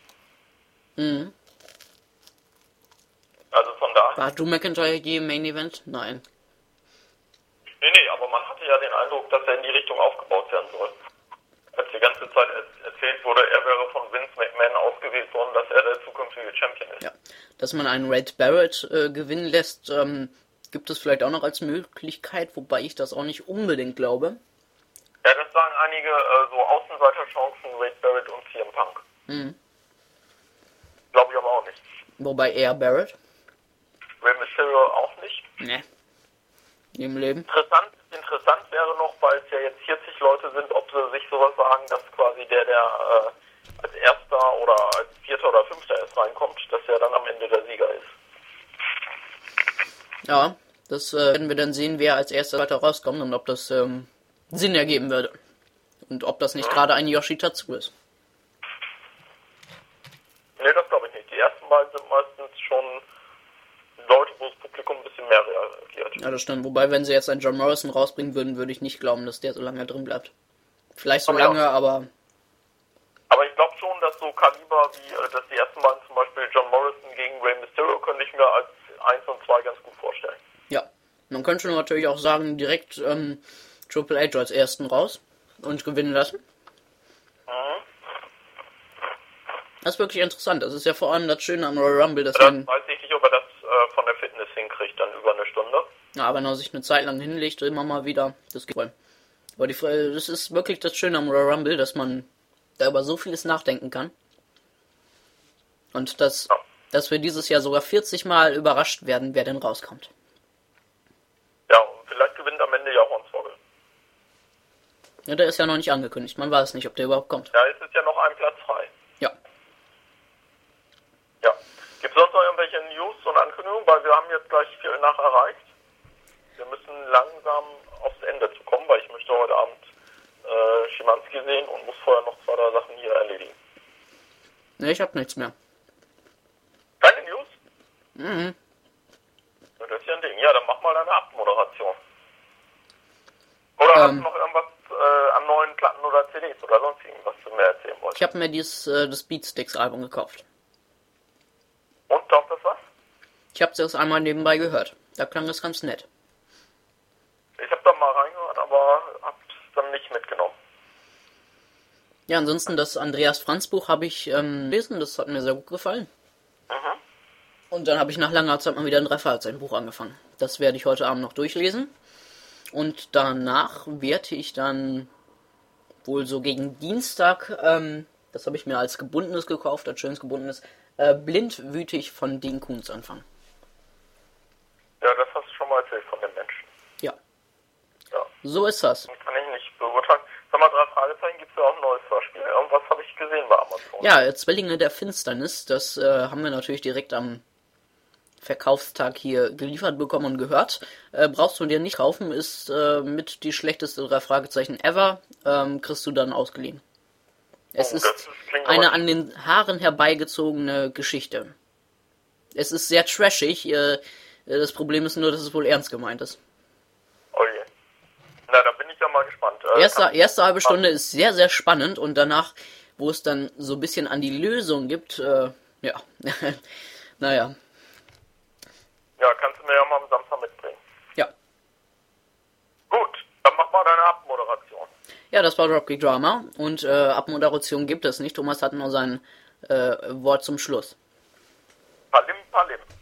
Also von daher... War Drew McIntyre je im Main Event? Nein. Nee, aber man hatte ja den Eindruck, dass er in die Richtung aufgebaut werden soll. Als die ganze Zeit erzählt wurde, er wäre von Vince McMahon ausgewählt worden, dass er der zukünftige Champion ist. Ja, dass man einen Red Barrett gewinnen lässt, gibt es vielleicht auch noch als Möglichkeit, wobei ich das auch nicht unbedingt glaube. Ja, das sagen einige so Außenseiterchancen, Red Barrett und CM Punk. Glaube ich aber auch nicht. Wobei eher Barrett. Rey Mysterio auch nicht. Ne. Im Leben. Interessant wäre noch, weil es ja jetzt 40 Leute sind, ob sie sich sowas sagen, dass quasi der als Erster oder als Vierter oder Fünfter erst reinkommt, dass er dann am Ende der Sieger ist. Ja, das werden wir dann sehen, wer als Erster weiter rauskommt und ob das Sinn ergeben würde. Und ob das nicht gerade ein Yoshitatsu ist. Nee, das glaube ich nicht. Die ersten beiden sind meistens schon Leute, wo das Publikum ein bisschen mehr reagiert. Ja, das stimmt. Wobei, wenn sie jetzt einen John Morrison rausbringen würden, würde ich nicht glauben, dass der so lange drin bleibt. Vielleicht so lange, aber... Aber ich glaube schon, dass so Kaliber wie, dass die ersten beiden zum Beispiel John Morrison gegen Rey Mysterio, könnte ich mir als 1 und 2 ganz gut vorstellen. Ja. Man könnte natürlich auch sagen, direkt Triple H als Ersten raus und gewinnen lassen. Das ist wirklich interessant. Das ist ja vor allem das Schöne am Royal Rumble, dass man... Weiß ich nicht, ob er das von der Fitness hinkriegt, dann über eine Stunde. Ja, wenn er sich eine Zeit lang hinlegt, immer mal wieder, das geht wohl. Aber das ist wirklich das Schöne am Royal Rumble, dass man da über so vieles nachdenken kann. Und dass wir dieses Jahr sogar 40 Mal überrascht werden, wer denn rauskommt. Ja, und vielleicht gewinnt am Ende ja auch Hornswoggle. Ja, der ist ja noch nicht angekündigt. Man weiß nicht, ob der überhaupt kommt. Ja, es ist ja noch ein Platz frei. Ja. Ja. Gibt es sonst noch irgendwelche News und Ankündigungen? Weil wir haben jetzt gleich viel nach erreicht. Wir müssen langsam aufs Ende zu kommen, weil ich möchte heute Abend Schimanski sehen und muss vorher noch 2, 3 Sachen hier erledigen. Ne, ich hab nichts mehr. Keine News? Mhm. Ja, das ist ja ein Ding. Ja, dann mach mal deine Abmoderation. Oder hast du noch irgendwas an neuen Platten oder CDs oder sonst irgendwas, was du mir erzählen wolltest? Ich habe mir das Beatsticks-Album gekauft. Und, taugt das was? Ich habe das einmal nebenbei gehört. Da klang das ganz nett. Ich habe da mal reingehört, aber hab's dann nicht mitgenommen. Ja, ansonsten das Andreas Franz Buch habe ich gelesen, das hat mir sehr gut gefallen. Und dann habe ich nach langer Zeit mal wieder ein 3-Fragezeichen-Buch angefangen. Das werde ich heute Abend noch durchlesen. Und danach werde ich dann wohl so gegen Dienstag, das habe ich mir als gebundenes gekauft, als schönes gebundenes, Blindwütig von Dean Koontz anfangen. Ja, das hast du schon mal erzählt von dem Menschen. Ja. Ja. So ist das. Kann ich nicht beurteilen. Sag mal, 3 Fragezeichen, gibt's ja auch ein neues Hörspiel. Irgendwas habe ich gesehen bei Amazon. Ja, Zwillinge der Finsternis, das haben wir natürlich direkt am Verkaufstag hier geliefert bekommen und gehört. Brauchst du dir nicht kaufen, ist mit die schlechteste 3 Fragezeichen ever, kriegst du dann ausgeliehen. Es ist eine an den Haaren herbeigezogene Geschichte. Es ist sehr trashig, das Problem ist nur, dass es wohl ernst gemeint ist. Oh je. Na, da bin ich ja mal gespannt. Erste halbe Stunde ist sehr, sehr spannend und danach, wo es dann so ein bisschen an die Lösung gibt, ja, naja. Ja, kannst du mir ja mal am Samstag mitbringen. Ja. Gut, dann mach mal deine Abmoderation. Ja, das war Dropkick Drama und Abmoderation gibt es nicht. Thomas hat nur sein Wort zum Schluss. Palim, palim.